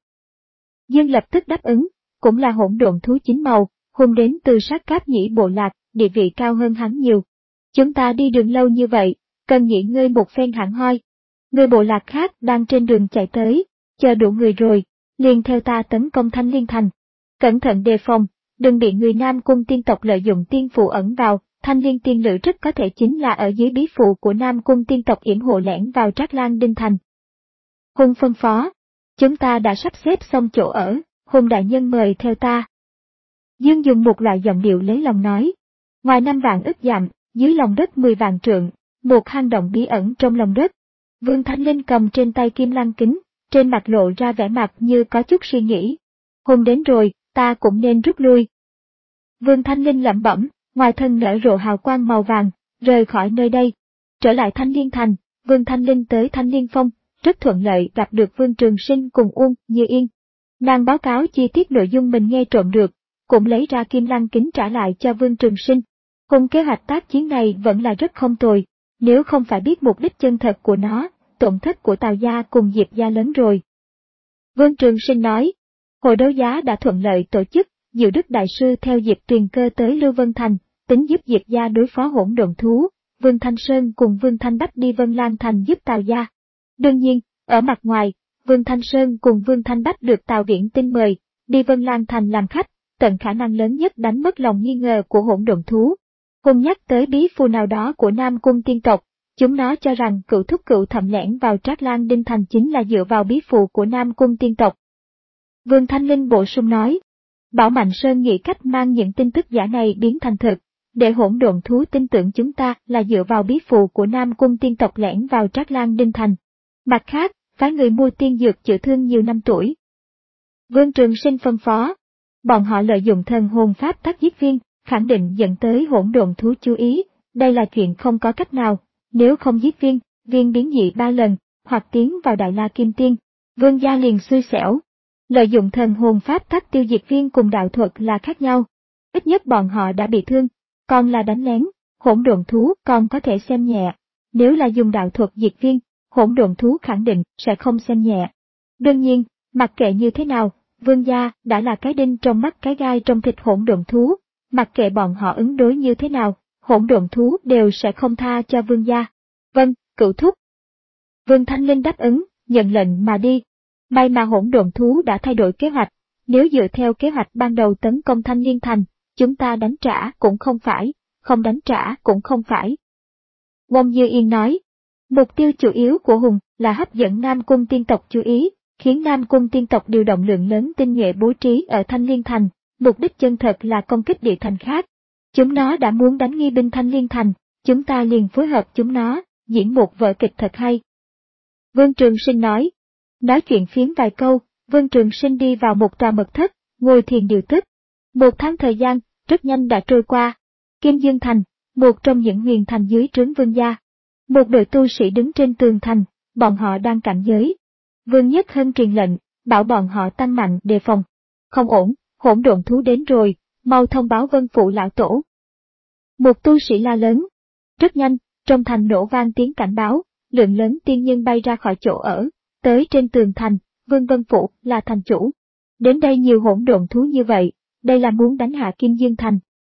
Dương lập tức đáp ứng, cũng là hỗn độn thú chín màu, Hùng đến từ sát cáp nhĩ bộ lạc, địa vị cao hơn hắn nhiều. Chúng ta đi đường lâu như vậy, cần nghỉ ngơi một phen hẳn hoi. Người bộ lạc khác đang trên đường chạy tới, chờ đủ người rồi, liền theo ta tấn công Thanh Liên Thành. Cẩn thận đề phòng, đừng bị người Nam Cung tiên tộc lợi dụng tiên phù ẩn vào, Thanh Liên tiên lữ rất có thể chính là ở dưới bí phù của Nam Cung tiên tộc yểm hộ lẻn vào Trác Lang Đinh Thành. Hùng phân phó, chúng ta đã sắp xếp xong chỗ ở, Hùng đại nhân mời theo ta. Dương dùng một loại giọng điệu lấy lòng nói, ngoài năm vạn ức dặm, dưới lòng đất mười vạn trượng, một hang động bí ẩn trong lòng đất. Vương Thanh Linh cầm trên tay kim lăng kính, trên mặt lộ ra vẻ mặt như có chút suy nghĩ. Hùng đến rồi, ta cũng nên rút lui. Vương Thanh Linh lẩm bẩm, ngoài thân nở rộ hào quang màu vàng, rời khỏi nơi đây. Trở lại Thanh Liên Thành, Vương Thanh Linh tới Thanh Liên Phong, rất thuận lợi gặp được Vương Trường Sinh cùng Uông Như Yên. Nàng báo cáo chi tiết nội dung mình nghe trộm được, cũng lấy ra kim lăng kính trả lại cho Vương Trường Sinh. Hùng kế hoạch tác chiến này vẫn là rất không tồi, nếu không phải biết mục đích chân thật của nó, tổn thất của Tào gia cùng Diệp gia lớn rồi. Vương Trường Sinh nói, hội đấu giá đã thuận lợi tổ chức, Diệu Đức Đại Sư theo Diệp Tuyền Cơ tới Lưu Vân Thành, tính giúp Diệp gia đối phó hỗn độn thú, Vương Thanh Sơn cùng Vương Thanh Bách đi Vân Lan Thành giúp Tào gia. Đương nhiên, ở mặt ngoài, Vương Thanh Sơn cùng Vương Thanh Bách được Tào Viễn Tinh mời, đi Vân Lan Thành làm khách, tận khả năng lớn nhất đánh mất lòng nghi ngờ của hỗn độn thú. Hùng nhắc tới bí phù nào đó của Nam Cung tiên tộc, chúng nó cho rằng cựu thúc cựu thẩm lẻn vào Trác Lang Đinh Thành chính là dựa vào bí phù của Nam Cung tiên tộc. Vương Thanh Linh bổ sung nói, Bảo Mạnh Sơn nghĩ cách mang những tin tức giả này biến thành thực, để hỗn độn thú tin tưởng chúng ta là dựa vào bí phù của Nam Cung tiên tộc lẻn vào Trác Lang Đinh Thành. Mặt khác, phái người mua tiên dược chữa thương nhiều năm tuổi. Vương Trường Sinh phân phó, bọn họ lợi dụng thần hồn pháp tác giết viên, khẳng định dẫn tới hỗn độn thú chú ý, đây là chuyện không có cách nào, nếu không giết viên, viên biến dị ba lần, hoặc tiến vào Đại La Kim Tiên, Vương gia liền xui xẻo. Lợi dụng thần hồn pháp tắc tiêu diệt viên cùng đạo thuật là khác nhau, ít nhất bọn họ đã bị thương, còn là đánh lén, hỗn độn thú còn có thể xem nhẹ, nếu là dùng đạo thuật diệt viên, hỗn độn thú khẳng định sẽ không xem nhẹ. Đương nhiên, mặc kệ như thế nào, Vương gia đã là cái đinh trong mắt cái gai trong thịt hỗn độn thú, mặc kệ bọn họ ứng đối như thế nào, hỗn độn thú đều sẽ không tha cho Vương gia. Vâng, cựu thúc. Vương Thanh Linh đáp ứng, nhận lệnh mà đi. May mà hỗn độn thú đã thay đổi kế hoạch, nếu dựa theo kế hoạch ban đầu tấn công Thanh Liên Thành, chúng ta đánh trả cũng không phải, không đánh trả cũng không phải. Ngôn Như Yên nói, mục tiêu chủ yếu của Hùng là hấp dẫn Nam Cung tiên tộc chú ý, khiến Nam Cung tiên tộc điều động lượng lớn tinh nhuệ bố trí ở Thanh Liên Thành, mục đích chân thật là công kích địa thành khác. Chúng nó đã muốn đánh nghi binh Thanh Liên Thành, chúng ta liền phối hợp chúng nó, diễn một vở kịch thật hay. Vương Trường Sinh nói. Nói chuyện phiếm vài câu, Vương Trường Sinh đi vào một tòa mật thất, ngồi thiền điều tức. Một tháng thời gian, rất nhanh đã trôi qua. Kim Dương Thành, một trong những huyền thành dưới trướng Vương gia. Một đội tu sĩ đứng trên tường thành, bọn họ đang cảnh giới. Vương Nhất Hân truyền lệnh, bảo bọn họ tăng mạnh đề phòng. Không ổn, hỗn độn thú đến rồi, mau thông báo Vân Phụ lão tổ. Một tu sĩ la lớn. Rất nhanh, trong thành nổ vang tiếng cảnh báo, lượng lớn tiên nhân bay ra khỏi chỗ ở. Tới trên tường thành, Vương Vân Phụ là thành chủ. Đến đây nhiều hỗn độn thú như vậy, đây là muốn đánh hạ Kim Dương Thành,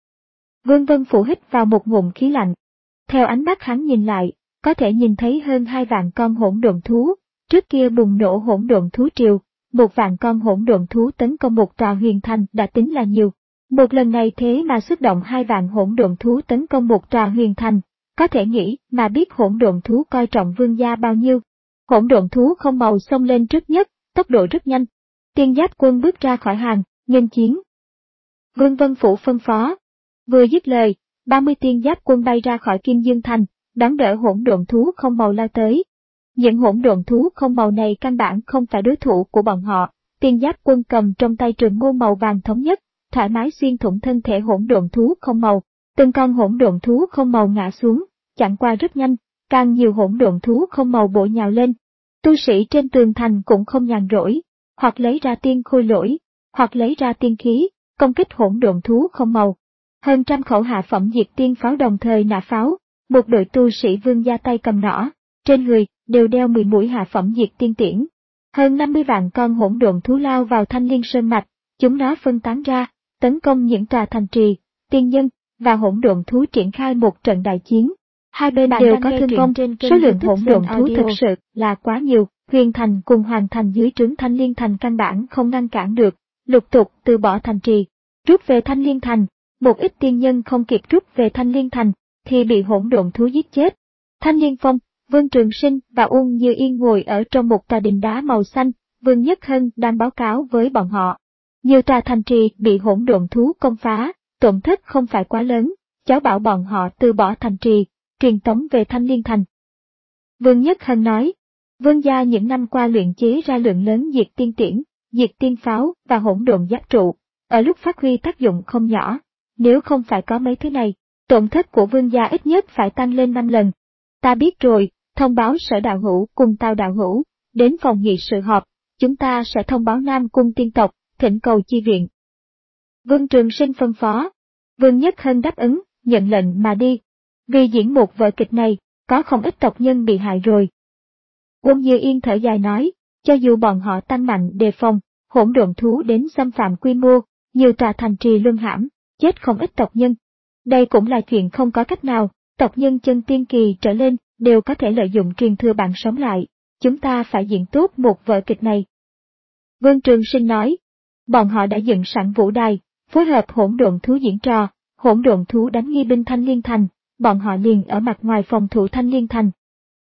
Vương Vân Phủ hít vào một ngụm khí lạnh. Theo ánh mắt hắn nhìn lại, có thể nhìn thấy hơn hai vạn con hỗn độn thú. Trước kia bùng nổ hỗn độn thú triều, một vạn con hỗn độn thú tấn công một tòa huyền thành đã tính là nhiều. Một lần này thế mà xuất động hai vạn hỗn độn thú tấn công một tòa huyền thành, có thể nghĩ mà biết hỗn độn thú coi trọng vương gia bao nhiêu. Hỗn độn thú không màu xông lên trước nhất, tốc độ rất nhanh. Tiên Giáp quân bước ra khỏi hàng, nghênh chiến. Vương Vân Phủ phân phó. Vừa dứt lời, ba mươi tiên giáp quân bay ra khỏi Kim Dương Thành, đón đỡ hỗn độn thú không màu lao tới. Những hỗn độn thú không màu này căn bản không phải đối thủ của bọn họ. Tiên Giáp quân cầm trong tay trường mâu màu vàng thống nhất, thoải mái xuyên thủng thân thể hỗn độn thú không màu. Từng con hỗn độn thú không màu ngã xuống, chẳng qua rất nhanh, càng nhiều hỗn độn thú không màu bổ nhào lên. Tu sĩ trên tường thành cũng không nhàn rỗi, hoặc lấy ra tiên khôi lỗi, hoặc lấy ra tiên khí, công kích hỗn độn thú không màu. Hơn trăm khẩu hạ phẩm diệt tiên pháo đồng thời nã pháo, một đội tu sĩ vương gia tay cầm nỏ, trên người đều đeo mười mũi hạ phẩm diệt tiên tiễn. Hơn năm mươi vạn con hỗn độn thú lao vào Thanh Liên Sơn mạch, chúng nó phân tán ra, tấn công những tòa thành trì, tiên nhân và hỗn độn thú triển khai một trận đại chiến. Hai bên đều có thương vong, số lượng hỗn độn thú thực sự là quá nhiều, huyền thành cùng hoàng thành dưới trướng Thanh Liên Thành căn bản không ngăn cản được, lục tục từ bỏ thành trì, rút về Thanh Liên Thành. Một ít tiên nhân không kịp rút về Thanh Liên Thành, thì bị hỗn độn thú giết chết. Thanh Liên Phong, Vương Trường Sinh và Uông Như Yên ngồi ở trong một tòa đình đá màu xanh, Vương Nhất Hân đang báo cáo với bọn họ. Nhiều tòa thành trì bị hỗn độn thú công phá, tổn thất không phải quá lớn, cháu bảo bọn họ từ bỏ thành trì, truyền tống về Thanh Liên Thành. Vương Nhất Hân nói, Vương gia những năm qua luyện chế ra lượng lớn diệt tiên tiễn, diệt tiên pháo và hỗn độn giáp trụ, ở lúc phát huy tác dụng không nhỏ. Nếu không phải có mấy thứ này, tổn thất của vương gia ít nhất phải tăng lên năm lần. Ta biết rồi, thông báo Sở đạo hữu cùng Tào đạo hữu, đến phòng nghị sự họp, chúng ta sẽ thông báo Nam Cung tiên tộc, thỉnh cầu chi viện. Vương Trường Sinh phân phó. Vương Nhất Hân đáp ứng, nhận lệnh mà đi. Vì diễn một vở kịch này, có không ít tộc nhân bị hại rồi. Uông Như Yên thở dài nói, cho dù bọn họ tăng mạnh đề phòng, hỗn độn thú đến xâm phạm quy mô, nhiều tòa thành trì luân hãm, chết không ít tộc nhân. Đây cũng là chuyện không có cách nào, tộc nhân chân tiên kỳ trở lên đều có thể lợi dụng truyền thừa bạn sống lại, chúng ta phải diễn tốt một vở kịch này. Vương Trường Sinh nói, bọn họ đã dựng sẵn vũ đài, phối hợp hỗn độn thú diễn trò, hỗn độn thú đánh nghi binh Thanh Liên Thành, bọn họ liền ở mặt ngoài phòng thủ Thanh Liên Thành.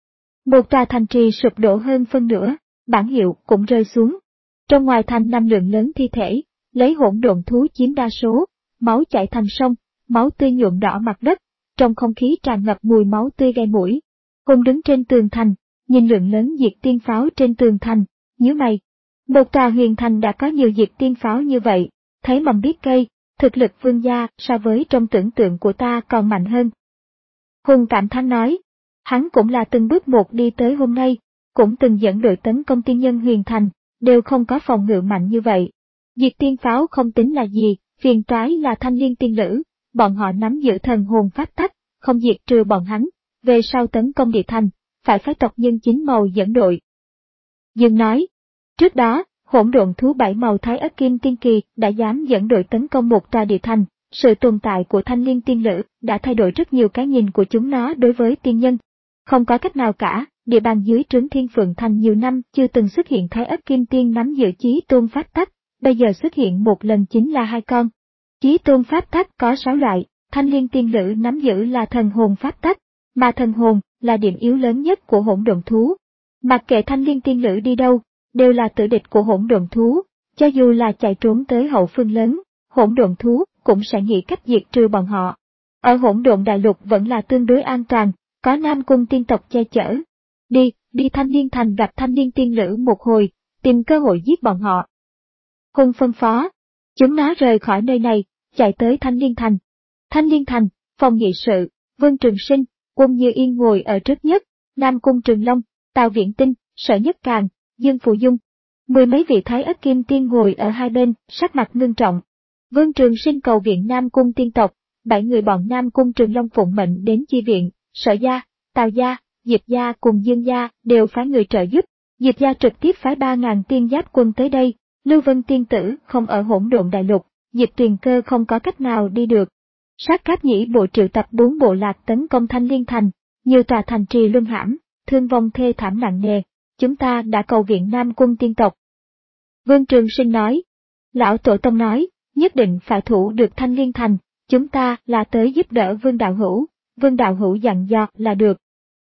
Một tòa thành trì sụp đổ hơn phân nửa, bản hiệu cũng rơi xuống. Trong ngoài thành năm lượng lớn thi thể, lấy hỗn độn thú chiếm đa số. Máu chảy thành sông, máu tươi nhuộm đỏ mặt đất, trong không khí tràn ngập mùi máu tươi gai mũi. Hùng đứng trên tường thành, nhìn lượng lớn diệt tiên pháo trên tường thành, nhíu mày. Một tòa huyền thành đã có nhiều diệt tiên pháo như vậy, thấy mầm biết cây, thực lực vương gia so với trong tưởng tượng của ta còn mạnh hơn. Hùng cảm thán nói, hắn cũng là từng bước một đi tới hôm nay, cũng từng dẫn đội tấn công tiên nhân huyền thành, đều không có phòng ngự mạnh như vậy. Diệt tiên pháo không tính là gì. Phiền toái là Thanh Liên tiên lữ, bọn họ nắm giữ thần hồn pháp tắc, không diệt trừ bọn hắn, về sau tấn công địa thành, phải phái tộc nhân chính màu dẫn đội. Dương nói, trước đó, hỗn độn thú bảy màu Thái Ất Kim Tiên Kỳ đã dám dẫn đội tấn công một tòa địa thành, sự tồn tại của Thanh Liên tiên lữ đã thay đổi rất nhiều cái nhìn của chúng nó đối với tiên nhân. Không có cách nào cả, địa bàn dưới trướng Thiên Phượng Thành nhiều năm chưa từng xuất hiện Thái Ất Kim Tiên nắm giữ chí tôn pháp tắc. Bây giờ xuất hiện một lần chính là hai con. Chí tôn pháp tắc có sáu loại, Thanh Liên tiên lữ nắm giữ là thần hồn pháp tắc, mà thần hồn là điểm yếu lớn nhất của hỗn độn thú. Mặc kệ Thanh Liên tiên lữ đi đâu, đều là tử địch của hỗn độn thú, cho dù là chạy trốn tới hậu phương lớn, hỗn độn thú cũng sẽ nghĩ cách diệt trừ bọn họ. Ở hỗn độn đại lục vẫn là tương đối an toàn, có Nam Cung tiên tộc che chở. Đi, đi Thanh Liên Thành gặp Thanh Liên tiên lữ một hồi, tìm cơ hội giết bọn họ. Hùng phân phó, chúng nó rời khỏi nơi này, chạy tới Thanh Liên Thành. Thanh Liên Thành, phòng nghị sự, Vương Trường Sinh, Uông Như Yên ngồi ở trước nhất, Nam Cung Trường Long, Tào Viễn Tinh, Sở Nhất Càng, Dương Phụ Dung. Mười mấy vị Thái Ất Kim Tiên ngồi ở hai bên, sắc mặt ngưng trọng. Vương Trường Sinh cầu viện Nam Cung tiên tộc, bảy người bọn Nam Cung Trường Long phụng mệnh đến chi viện, Sở gia, Tào gia, Diệp gia cùng Dương gia đều phái người trợ giúp. Diệp gia trực tiếp phái ba ngàn tiên giáp quân tới đây. Lưu Vân tiên tử không ở hỗn độn đại lục, Diệp Tuyền Cơ không có cách nào đi được. Sát Cáp Nhĩ bộ triệu tập bốn bộ lạc tấn công Thanh Liên Thành, nhiều tòa thành trì luân hãm, thương vong thê thảm nặng nề, chúng ta đã cầu viện Nam Cung tiên tộc. Vương Trường Sinh nói, lão tổ tông nói, nhất định phải thủ được Thanh Liên Thành, chúng ta là tới giúp đỡ Vương Đạo Hữu, Vương Đạo Hữu dặn dò là được.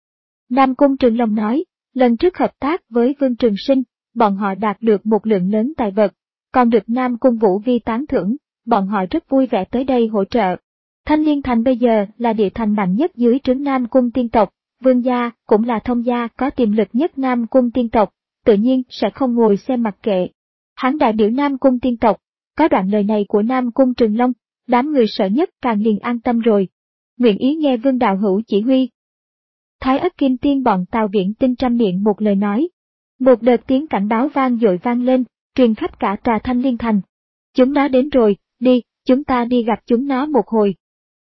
Nam Cung Trường Long nói, lần trước hợp tác với Vương Trường Sinh, bọn họ đạt được một lượng lớn tài vật, còn được Nam Cung Vũ Vi tán thưởng, bọn họ rất vui vẻ tới đây hỗ trợ. Thanh Liên Thành bây giờ là địa thành mạnh nhất dưới trướng Nam Cung tiên tộc, Vương gia cũng là thông gia có tiềm lực nhất Nam Cung tiên tộc, tự nhiên sẽ không ngồi xem mặc kệ. Hắn đại biểu Nam Cung tiên tộc, có đoạn lời này của Nam Cung Trường Long, đám người sợ nhất càng liền an tâm rồi. Nguyện ý nghe Vương Đạo Hữu chỉ huy. Thái Ất Kim Tiên bọn Tào Viễn Tinh trăm miệng một lời nói. Một đợt tiếng cảnh báo vang dội vang lên, truyền khắp cả tòa Thanh Liên Thành. Chúng nó đến rồi, đi, chúng ta đi gặp chúng nó một hồi.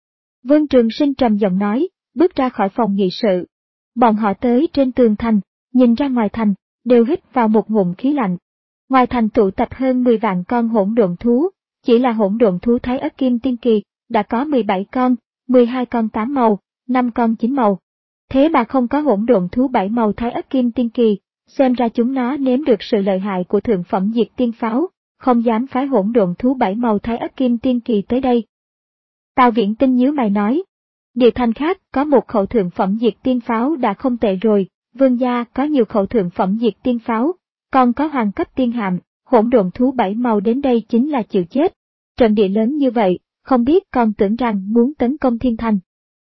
Vương Trường Sinh trầm giọng nói, bước ra khỏi phòng nghị sự. Bọn họ tới trên tường thành, nhìn ra ngoài thành, đều hít vào một ngụm khí lạnh. Ngoài thành tụ tập hơn mười vạn con hỗn độn thú, chỉ là hỗn độn thú Thái Ất Kim Tiên Kỳ, đã có mười bảy con, mười hai con tám màu, năm con chín màu. Thế mà không có hỗn độn thú bảy màu Thái Ất Kim Tiên Kỳ, xem ra chúng nó nếm được sự lợi hại của thượng phẩm diệt tiên pháo, không dám phái hỗn độn thú bảy màu Thái Ất Kim Tiên Kỳ tới đây. Tào Viễn Tinh nhíu mày nói, địa thành khác có một khẩu thượng phẩm diệt tiên pháo đã không tệ rồi, Vương gia có nhiều khẩu thượng phẩm diệt tiên pháo, còn có hoàng cấp tiên hạm, hỗn độn thú bảy màu đến đây chính là chịu chết. Trận địa lớn như vậy, không biết còn tưởng rằng muốn tấn công thiên thành.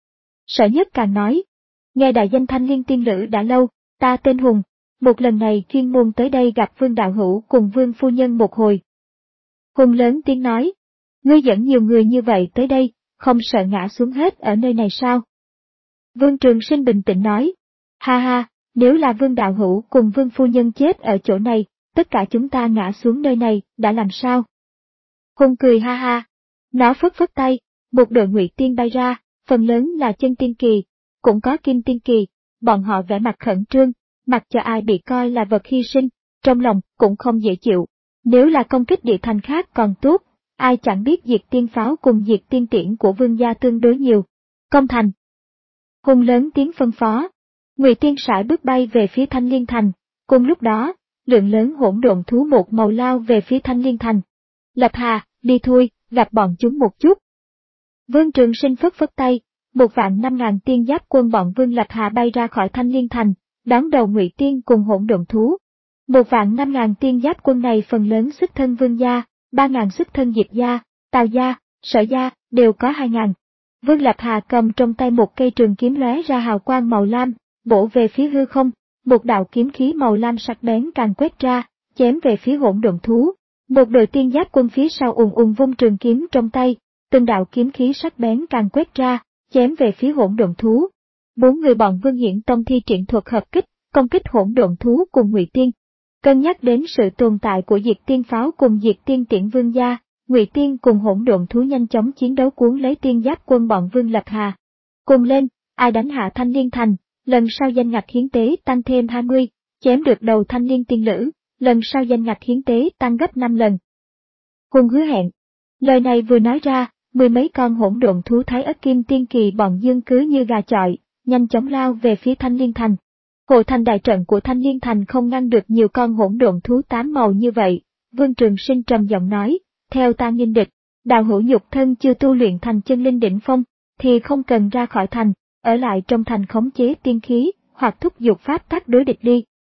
Sở Nhất càng nói, nghe đại danh Thanh Liên tiên lữ đã lâu, ta tên Hùng, một lần này chuyên môn tới đây gặp Vương Đạo Hữu cùng Vương Phu Nhân một hồi. Hùng lớn tiếng nói, ngươi dẫn nhiều người như vậy tới đây, không sợ ngã xuống hết ở nơi này sao? Vương Trường Sinh bình tĩnh nói, ha ha, nếu là Vương Đạo Hữu cùng Vương Phu Nhân chết ở chỗ này, tất cả chúng ta ngã xuống nơi này, đã làm sao? Hùng cười ha ha, nó phất phất tay, một đội ngụy tiên bay ra, phần lớn là chân tiên kỳ, cũng có kim tiên kỳ, bọn họ vẻ mặt khẩn trương, mặc cho ai bị coi là vật hy sinh, trong lòng cũng không dễ chịu. Nếu là công kích địa thành khác còn tốt, ai chẳng biết diệt tiên pháo cùng diệt tiên tiễn của Vương gia tương đối nhiều. Công thành. Hùng lớn tiếng phân phó. Ngụy tiên sải bước bay về phía Thanh Liên Thành, cùng lúc đó, lượng lớn hỗn độn thú một màu lao về phía Thanh Liên Thành. Lập Hà, đi thôi, gặp bọn chúng một chút. Vương Trường Sinh phất phất tay, một vạn năm ngàn tiên giáp quân bọn Vương Lập Hà bay ra khỏi Thanh Liên Thành, đón đầu Ngụy tiên cùng hỗn độn thú. Một vạn năm ngàn tiên giáp quân này phần lớn xuất thân Vương gia, ba ngàn xuất thân Diệp gia, Tào gia, Sở gia, đều có hai ngàn. Vương Lập Hà cầm trong tay một cây trường kiếm lóe ra hào quang màu lam, bổ về phía hư không, một đạo kiếm khí màu lam sắc bén càng quét ra, chém về phía hỗn độn thú. Một đội tiên giáp quân phía sau ùng ùng vung trường kiếm trong tay, từng đạo kiếm khí sắc bén càng quét ra, chém về phía hỗn độn thú. Bốn người bọn Vương Hiển Tông thi triển thuật hợp kích, công kích hỗn độn thú cùng Ngụy Tiên. Cân nhắc đến sự tồn tại của diệt tiên pháo cùng diệt tiên tiễn Vương gia, Ngụy Tiên cùng hỗn độn thú nhanh chóng chiến đấu cuốn lấy tiên giáp quân bọn Vương Lập Hà. Cùng lên, ai đánh hạ Thanh Liên Thành, lần sau danh ngạch hiến tế tăng thêm hai mươi, chém được đầu Thanh Liên tiên lữ, lần sau danh ngạch hiến tế tăng gấp năm lần. Hùng hứa hẹn. Lời này vừa nói ra, mười mấy con hỗn độn thú Thái Ất Kim Tiên Kỳ bọn Dương cứ như gà chọi, nhanh chóng lao về phía Thanh Liên Thành. Hộ thành đại trận của Thanh Liên Thành không ngăn được nhiều con hỗn độn thú tám màu như vậy. Vương Trường Sinh trầm giọng nói, theo ta nghinh địch, Đạo Hữu nhục thân chưa tu luyện thành chân linh đỉnh phong, thì không cần ra khỏi thành, ở lại trong thành khống chế tiên khí, hoặc thúc giục pháp tắc đối địch đi.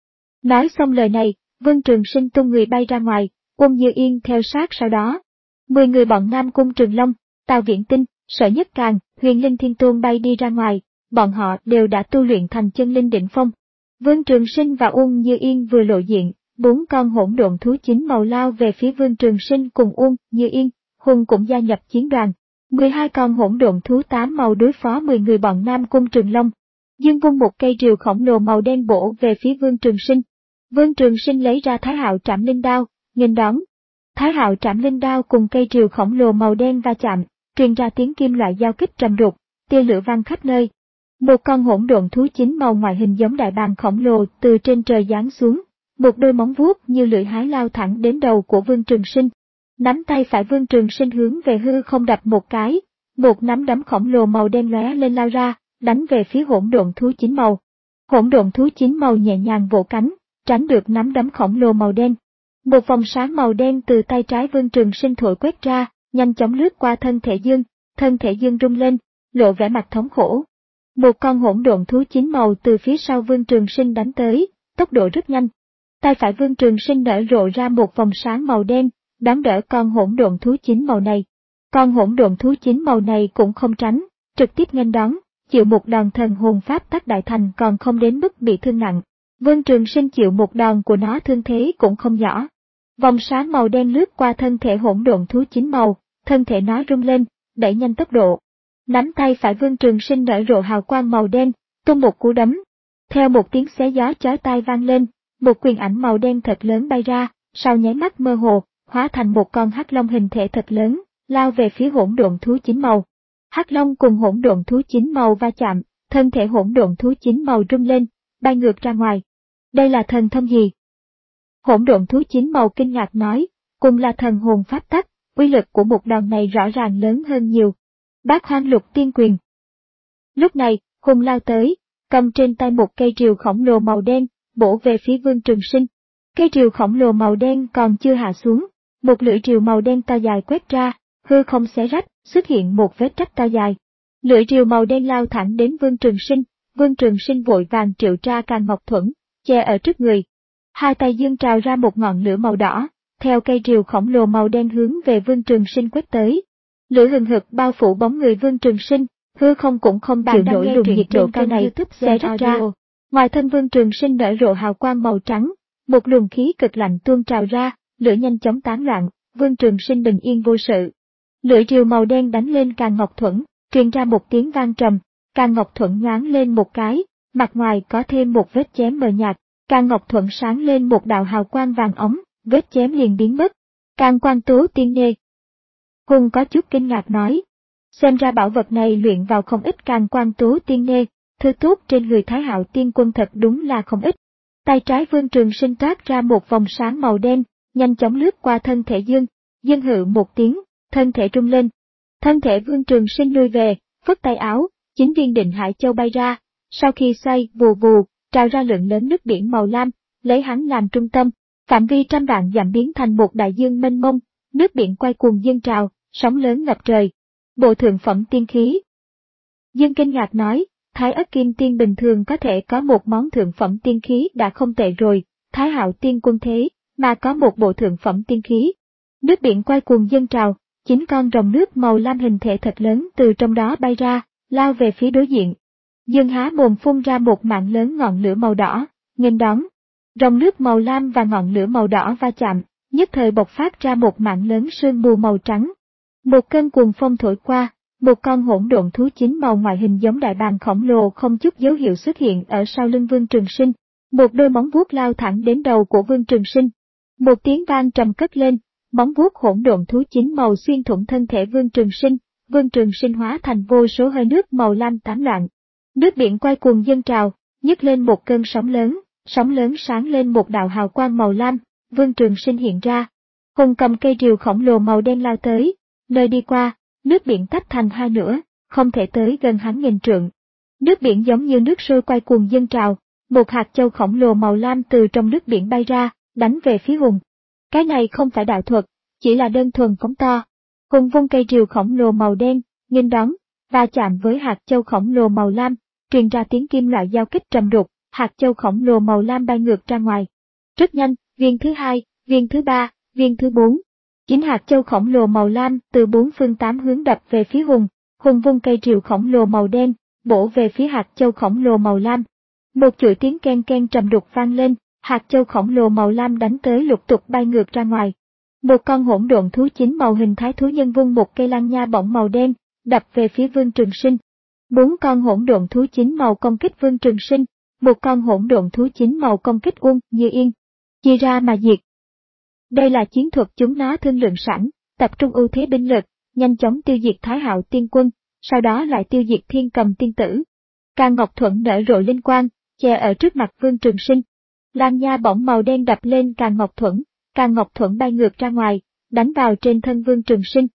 Nói xong lời này, Vương Trường Sinh tung người bay ra ngoài, Quân Như Yên theo sát sau đó. Mười người bọn Nam Cung Trường Long, Tào Viễn Tinh, Sở Nhất Càng, Huyền Linh Thiên Tôn bay đi ra ngoài, bọn họ đều đã tu luyện thành chân linh đỉnh phong. Vương Trường Sinh và Uông Như Yên vừa lộ diện, bốn con hỗn độn thú chín màu lao về phía Vương Trường Sinh cùng Uông Như Yên, Hùng cũng gia nhập chiến đoàn. mười hai con hỗn độn thú tám màu đối phó mười người bọn Nam Cung Trường Long. Dương vung một cây rìu khổng lồ màu đen bổ về phía Vương Trường Sinh. Vương Trường Sinh lấy ra Thái Hạo Trảm Linh Đao, nghênh đón. Thái Hạo Trảm Linh Đao cùng cây rìu khổng lồ màu đen va chạm, truyền ra tiếng kim loại giao kích trầm đục, tia lửa vang khắp nơi. Một con hỗn độn thú chín màu ngoại hình giống đại bàng khổng lồ từ trên trời giáng xuống, một đôi móng vuốt như lưỡi hái lao thẳng đến đầu của Vương Trường Sinh. Nắm tay phải Vương Trường Sinh hướng về hư không đập một cái, một nắm đấm khổng lồ màu đen lóe lên lao ra, đánh về phía hỗn độn thú chín màu. Hỗn độn thú chín màu nhẹ nhàng vỗ cánh, tránh được nắm đấm khổng lồ màu đen. Một vòng sáng màu đen từ tay trái Vương Trường Sinh thổi quét ra, nhanh chóng lướt qua thân thể Dương, thân thể Dương rung lên, lộ vẻ mặt thống khổ. Một con hỗn độn thú chín màu từ phía sau Vương Trường Sinh đánh tới, tốc độ rất nhanh. Tay phải Vương Trường Sinh nở rộ ra một vòng sáng màu đen, đón đỡ con hỗn độn thú chín màu này. Con hỗn độn thú chín màu này cũng không tránh, trực tiếp nghênh đón, chịu một đòn thần hồn pháp tắc đại thành còn không đến mức bị thương nặng. Vương Trường Sinh chịu một đòn của nó thương thế cũng không nhỏ. Vòng sáng màu đen lướt qua thân thể hỗn độn thú chín màu, thân thể nó rung lên, đẩy nhanh tốc độ. Nắm tay phải Vương Trường Sinh nở rộ hào quang màu đen, tung một cú đấm. Theo một tiếng xé gió chói tai vang lên, một quyền ảnh màu đen thật lớn bay ra, sau nháy mắt mơ hồ, hóa thành một con hắc long hình thể thật lớn, lao về phía hỗn độn thú chín màu. Hắc long cùng hỗn độn thú chín màu va chạm, thân thể hỗn độn thú chín màu rung lên, bay ngược ra ngoài. Đây là thần thông gì? Hỗn độn thú chín màu kinh ngạc nói, cùng là thần hồn pháp tắc, uy lực của một đòn này rõ ràng lớn hơn nhiều. Bát Hoang Lục Tiên Quyền. Lúc này, hùng lao tới, cầm trên tay một cây rìu khổng lồ màu đen, bổ về phía Vương Trường Sinh. Cây rìu khổng lồ màu đen còn chưa hạ xuống, một lưỡi rìu màu đen to dài quét ra, hư không xé rách, xuất hiện một vết rách to dài. Lưỡi rìu màu đen lao thẳng đến Vương Trường Sinh, Vương Trường Sinh vội vàng triệu ra Càn Ngọc Thuẫn, che ở trước người. Hai tay Dương trào ra một ngọn lửa màu đỏ, theo cây rìu khổng lồ màu đen hướng về Vương Trường Sinh quét tới. Lửa hừng hực bao phủ bóng người Vương Trường Sinh, hư không cũng không chịu nổi luồng nhiệt độ cao này, xé rách ra. Ngoài thân Vương Trường Sinh nở rộ hào quang màu trắng, một luồng khí cực lạnh tuôn trào ra, lửa nhanh chóng tán loạn, Vương Trường Sinh bình yên vô sự. Lưỡi rìu màu đen đánh lên Càn Ngọc Thuẫn, truyền ra một tiếng vang trầm, Càn Ngọc Thuẫn nhoáng lên một cái, mặt ngoài có thêm một vết chém mờ nhạt, Càn Ngọc Thuẫn sáng lên một đạo hào quang vàng óng, vết chém liền biến mất. Càn Quang Tố Tiên Nê. Hùng có chút kinh ngạc nói, xem ra bảo vật này luyện vào không ít Càn Quang Tố Tiên Nê, thứ tốt trên người Thái Hạo Tiên Quân thật đúng là không ít. Tay trái Vương Trường Sinh toát ra một vòng sáng màu đen, nhanh chóng lướt qua thân thể Dương, Dương hự một tiếng, thân thể rung lên. Thân thể Vương Trường Sinh lùi về, phất tay áo, chín viên Định Hải Châu bay ra, sau khi xoay vù vù, trào ra lượng lớn nước biển màu lam, lấy hắn làm trung tâm, phạm vi trăm vạn dặm biến thành một đại dương mênh mông, nước biển quay cuồng dâng trào, sóng lớn ngập trời. Bộ thượng phẩm tiên khí. Dương kinh ngạc nói, Thái Ất Kim Tiên bình thường có thể có một món thượng phẩm tiên khí đã không tệ rồi, Thái Hạo Tiên Quân thế, mà có một bộ thượng phẩm tiên khí. Nước biển quay cuồng dâng trào, chín con rồng nước màu lam hình thể thật lớn từ trong đó bay ra, lao về phía đối diện. Dương há mồm phun ra một mạng lớn ngọn lửa màu đỏ, nghênh đón. Rồng nước màu lam và ngọn lửa màu đỏ va chạm, nhất thời bộc phát ra một mạng lớn sương mù màu trắng. Một cơn cuồng phong thổi qua, một con hỗn độn thú chín màu ngoại hình giống đại bàng khổng lồ không chút dấu hiệu xuất hiện ở sau lưng Vương Trường Sinh, một đôi móng vuốt lao thẳng đến đầu của Vương Trường Sinh. Một tiếng vang trầm cất lên, móng vuốt hỗn độn thú chín màu xuyên thủng thân thể Vương Trường Sinh, Vương Trường Sinh hóa thành vô số hơi nước màu lam tán loạn. Nước biển quay cuồng dâng trào, nhấc lên một cơn sóng lớn, sóng lớn sáng lên một đạo hào quang màu lam, Vương Trường Sinh hiện ra. Hùng cầm cây rìu khổng lồ màu đen lao tới, nơi đi qua, nước biển tách thành hai nửa, không thể tới gần hắn nghìn trượng. Nước biển giống như nước sôi quay cuồng dâng trào, một hạt châu khổng lồ màu lam từ trong nước biển bay ra, đánh về phía Hùng. Cái này không phải đạo thuật, chỉ là đơn thuần phóng to. Hùng vung cây rìu khổng lồ màu đen, nghênh đón, va chạm với hạt châu khổng lồ màu lam, truyền ra tiếng kim loại giao kích trầm đục, hạt châu khổng lồ màu lam bay ngược ra ngoài. Rất nhanh, viên thứ hai, viên thứ ba, viên thứ bốn. Chín hạt châu khổng lồ màu lam từ bốn phương tám hướng đập về phía Hùng, Hùng vung cây rìu khổng lồ màu đen, bổ về phía hạt châu khổng lồ màu lam. Một chuỗi tiếng ken ken trầm đục vang lên, hạt châu khổng lồ màu lam đánh tới lục tục bay ngược ra ngoài. Một con hỗn độn thú chín màu hình thái thú nhân vung một cây lăng nha bổng màu đen, đập về phía Vương Trường Sinh. Bốn con hỗn độn thú chín màu công kích Vương Trường Sinh, một con hỗn độn thú chín màu công kích Uông Như Yên. Chia ra mà diệt. Đây là chiến thuật chúng nó thương lượng sẵn, tập trung ưu thế binh lực, nhanh chóng tiêu diệt Thái Hạo Tiên Quân, sau đó lại tiêu diệt Thiên Cầm Tiên Tử. Càn Ngọc Thuẫn nở rộ linh quang, che ở trước mặt Vương Trường Sinh. Lan nha bổng màu đen đập lên Càn Ngọc Thuẫn, Càn Ngọc Thuẫn bay ngược ra ngoài, đánh vào trên thân Vương Trường Sinh.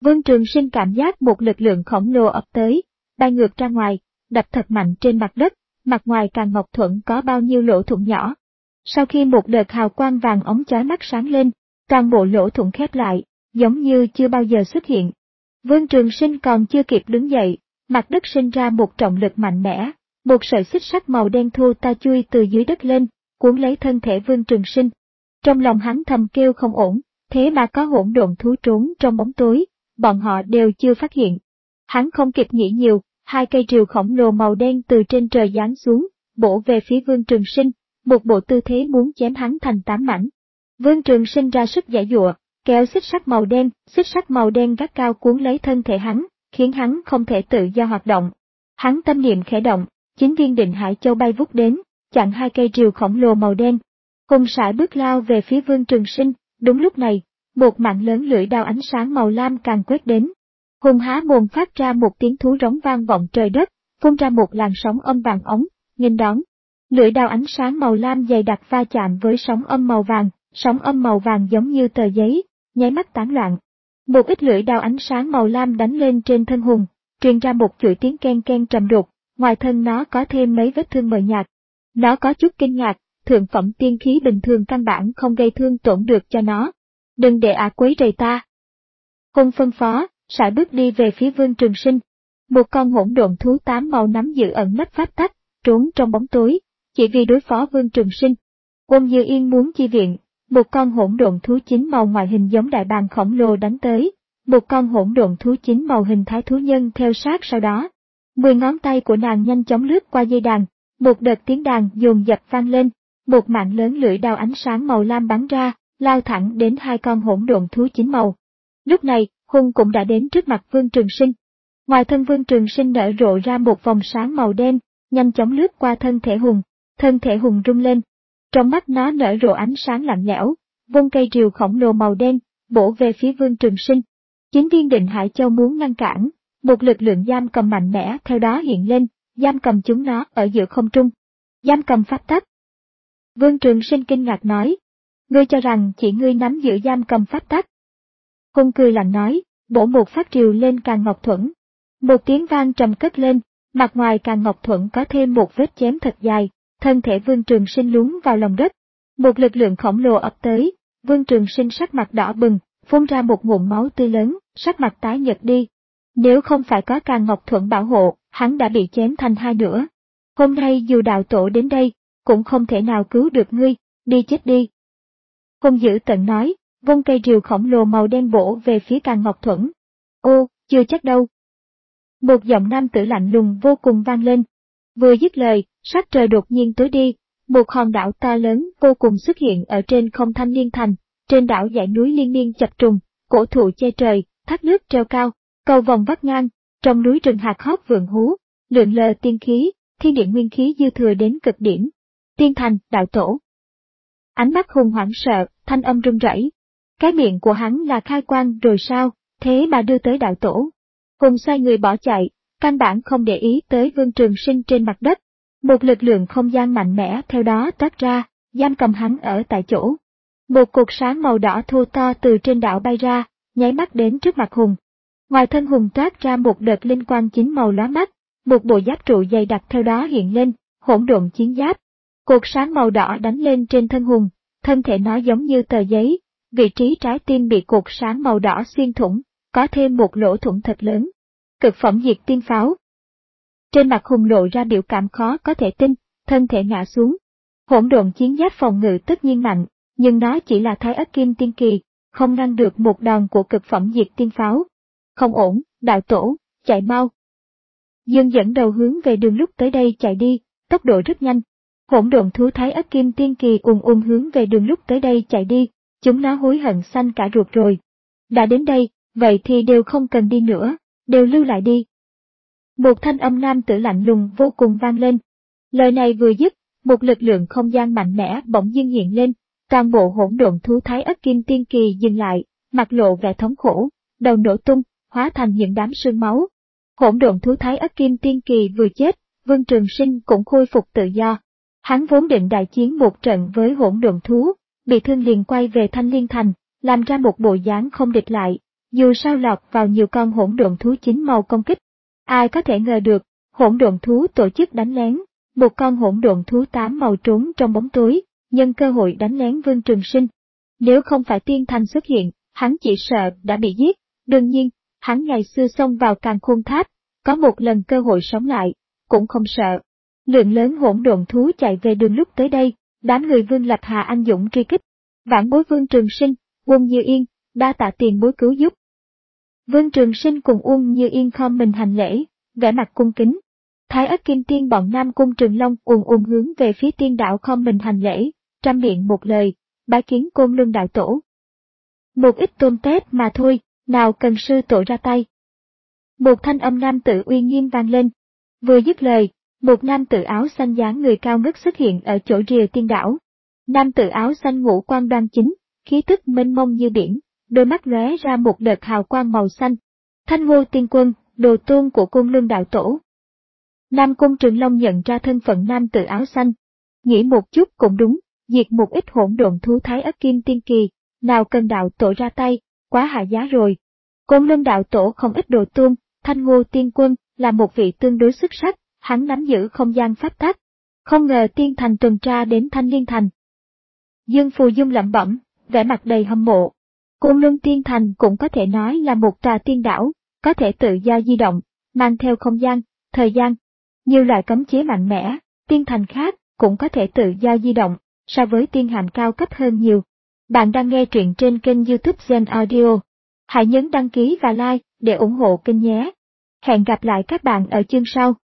Vương Trường Sinh cảm giác một lực lượng khổng lồ ập tới, bay ngược ra ngoài, đập thật mạnh trên mặt đất, mặt ngoài Càn Ngọc Thuẫn có bao nhiêu lỗ thủng nhỏ. Sau khi một đợt hào quang vàng óng chói mắt sáng lên, toàn bộ lỗ thủng khép lại, giống như chưa bao giờ xuất hiện. Vương Trường Sinh còn chưa kịp đứng dậy, mặt đất sinh ra một trọng lực mạnh mẽ, một sợi xích sắt màu đen thô ta chui từ dưới đất lên, cuốn lấy thân thể Vương Trường Sinh. Trong lòng hắn thầm kêu không ổn, thế mà có hỗn độn thú trốn trong bóng tối, bọn họ đều chưa phát hiện. Hắn không kịp nghĩ nhiều, hai cây rìu khổng lồ màu đen từ trên trời giáng xuống, bổ về phía Vương Trường Sinh, một bộ tư thế muốn chém hắn thành tám mảnh. Vương Trường Sinh ra sức giãy giụa, kéo xích sắt màu đen, xích sắt màu đen gắt cao cuốn lấy thân thể hắn, khiến hắn không thể tự do hoạt động. Hắn tâm niệm khẽ động, chín viên định hải châu bay vút đến, chặn hai cây rìu khổng lồ màu đen. Hùng sải bước lao về phía Vương Trường Sinh, đúng lúc này, một mạng lớn lưỡi đao ánh sáng màu lam càng quét đến. Hùng há mồm phát ra một tiếng thú rống vang vọng trời đất, phun ra một làn sóng âm vàng ống, nghênh đón. Lưỡi đao ánh sáng màu lam dày đặc va chạm với sóng âm màu vàng, sóng âm màu vàng giống như tờ giấy, nháy mắt tán loạn. Một ít lưỡi đao ánh sáng màu lam đánh lên trên thân Hùng, truyền ra một chuỗi tiếng ken ken trầm đục, ngoài thân nó có thêm mấy vết thương mờ nhạt. Nó có chút kinh ngạc, thượng phẩm tiên khí bình thường căn bản không gây thương tổn được cho nó. Đừng để ả quấy rầy ta. Hùng phân phó, sải bước đi về phía Vương Trường Sinh. Một con hỗn độn thú tám màu nắm giữ ẩn nấp pháp tắc, trốn trong bóng tối, chỉ vì đối phó Vương Trường Sinh. Quân Như Yên muốn chi viện, một con hỗn độn thú chín màu ngoại hình giống đại bàng khổng lồ đánh tới, một con hỗn độn thú chín màu hình thái thú nhân theo sát sau đó. Mười ngón tay của nàng nhanh chóng lướt qua dây đàn, một đợt tiếng đàn dồn dập vang lên, một mạng lớn lưỡi đao ánh sáng màu lam bắn ra, lao thẳng đến hai con hỗn độn thú chín màu. Lúc này, Hùng cũng đã đến trước mặt Vương Trường Sinh. Ngoài thân Vương Trường Sinh nở rộ ra một vòng sáng màu đen, nhanh chóng lướt qua thân thể Hùng, thân thể Hùng rung lên. Trong mắt nó nở rộ ánh sáng lạnh lẽo, vung cây rìu khổng lồ màu đen, bổ về phía Vương Trường Sinh. Chín viên định hải châu muốn ngăn cản, một lực lượng giam cầm mạnh mẽ theo đó hiện lên, giam cầm chúng nó ở giữa không trung. Giam cầm pháp tắc. Vương Trường Sinh kinh ngạc nói, ngươi cho rằng chỉ ngươi nắm giữ giam cầm pháp tắc. Hùng cười lạnh nói, bổ một phát rìu lên Càn Ngọc Thuẫn. Một tiếng vang trầm cất lên, mặt ngoài Càn Ngọc Thuẫn có thêm một vết chém thật dài, thân thể Vương Trường Sinh lún vào lòng đất. Một lực lượng khổng lồ ập tới, Vương Trường Sinh sắc mặt đỏ bừng, phun ra một ngụm máu tươi lớn, sắc mặt tái nhợt đi. Nếu không phải có Càn Ngọc Thuẫn bảo hộ, hắn đã bị chém thành hai nửa. Hôm nay dù đạo tổ đến đây, cũng không thể nào cứu được ngươi, đi chết đi. Hùng dữ tợn nói, vung cây rìu khổng lồ màu đen bổ về phía Càn Ngọc Thuẫn. Ô, chưa chắc đâu. Một giọng nam tử lạnh lùng vô cùng vang lên. Vừa dứt lời, sắc trời đột nhiên tối đi, một hòn đảo to lớn vô cùng xuất hiện ở trên không Thanh Liên Thành. Trên đảo dãy núi liên miên chập trùng, cổ thụ che trời, thác nước treo cao, cầu vòng vắt ngang, trong núi rừng hạt hót vượng hú, lượn lờ tiên khí, thiên địa nguyên khí dư thừa đến cực điểm. Tiên Thành, đạo tổ. Ánh mắt Hùng hoảng sợ, thanh âm run rẩy. Cái miệng của hắn là khai quang rồi sao, thế mà đưa tới đạo tổ. Hùng xoay người bỏ chạy, căn bản không để ý tới Vương Trường Sinh trên mặt đất. Một lực lượng không gian mạnh mẽ theo đó toát ra, giam cầm hắn ở tại chỗ. Một cột sáng màu đỏ thô to từ trên đảo bay ra, nháy mắt đến trước mặt Hùng. Ngoài thân Hùng toát ra một đợt linh quang chín màu lóa mắt, một bộ giáp trụ dày đặc theo đó hiện lên, hỗn độn chiến giáp. Cột sáng màu đỏ đánh lên trên thân Hùng, thân thể nó giống như tờ giấy, vị trí trái tim bị cột sáng màu đỏ xuyên thủng, có thêm một lỗ thủng thật lớn. Cực phẩm diệt tiên pháo. Trên mặt Hùng lộ ra biểu cảm khó có thể tin, thân thể ngã xuống. Hỗn độn chiến giáp phòng ngự tất nhiên mạnh, nhưng nó chỉ là thái ất kim tiên kỳ, không ngăn được một đòn của cực phẩm diệt tiên pháo. Không ổn, đạo tổ, chạy mau. Dương dẫn đầu hướng về đường lúc tới đây chạy đi, tốc độ rất nhanh. Hỗn độn thú thái ất kim tiên kỳ ùn ùn hướng về đường lúc tới đây chạy đi, chúng nó hối hận xanh cả ruột rồi. Đã đến đây, vậy thì đều không cần đi nữa, đều lưu lại đi. Một thanh âm nam tử lạnh lùng vô cùng vang lên. Lời này vừa dứt, một lực lượng không gian mạnh mẽ bỗng dưng hiện lên, toàn bộ hỗn độn thú thái ất kim tiên kỳ dừng lại, mặt lộ vẻ thống khổ, đầu nổ tung, hóa thành những đám sương máu. Hỗn độn thú thái ất kim tiên kỳ vừa chết, Vương Trường Sinh cũng khôi phục tự do. Hắn vốn định đại chiến một trận với hỗn độn thú, bị thương liền quay về Thanh Liên Thành, làm ra một bộ dáng không địch lại, dù sao lọt vào nhiều con hỗn độn thú chín màu công kích. Ai có thể ngờ được, hỗn độn thú tổ chức đánh lén, một con hỗn độn thú tám màu trốn trong bóng tối, nhân cơ hội đánh lén Vương Trường Sinh. Nếu không phải Tiên Thành xuất hiện, hắn chỉ sợ đã bị giết. Đương nhiên, hắn ngày xưa xông vào Càn Khôn Tháp, có một lần cơ hội sống lại, cũng không sợ. Lượng lớn hỗn độn thú chạy về đường lúc tới đây, đám người Vương Lập Hà anh dũng truy kích. Vãn bối Vương Trường Sinh, Uông Như Yên, đa tạ tiền bối cứu giúp. Vương Trường Sinh cùng Uông Như Yên khom mình hành lễ, vẻ mặt cung kính. Thái Ất Kim Tiên bọn Nam Cung Trường Long ùn ùn hướng về phía tiên đạo khom mình hành lễ, trăm miệng một lời, bái kiến Côn Luân đạo tổ. Một ít tôm tép mà thôi, nào cần sư tổ ra tay. Một thanh âm nam tử uy nghiêm vang lên. Vừa dứt lời, một nam tử áo xanh dáng người cao ngất xuất hiện ở chỗ rìa tiên đảo. Nam tử áo xanh ngũ quan đoan chính, khí tức mênh mông như biển, đôi mắt lóe ra một đợt hào quang màu xanh. Thanh Ngô Tiên Quân, đồ tôn của Côn Luân đạo tổ. Nam Cung Trường Long nhận ra thân phận nam tử áo xanh. Nghĩ một chút cũng đúng, diệt một ít hỗn độn thú Thái Ất Kim Tiên kỳ, nào cần đạo tổ ra tay, quá hạ giá rồi. Côn Luân đạo tổ không ít đồ tôn, Thanh Ngô Tiên Quân là một vị tương đối xuất sắc, hắn nắm giữ không gian pháp tắc. Không ngờ Tiên Thành tuần tra đến Thanh Liên Thành. Dương Phù Dung lẩm bẩm, vẻ mặt đầy hâm mộ. Côn Luân Tiên Thành cũng có thể nói là một tòa tiên đảo, có thể tự do di động, mang theo không gian, thời gian. Nhiều loại cấm chế mạnh mẽ, tiên thành khác cũng có thể tự do di động, so với tiên hạm cao cấp hơn nhiều. Bạn đang nghe truyện trên kênh YouTube Gen Audio. Hãy nhấn đăng ký và like để ủng hộ kênh nhé. Hẹn gặp lại các bạn ở chương sau.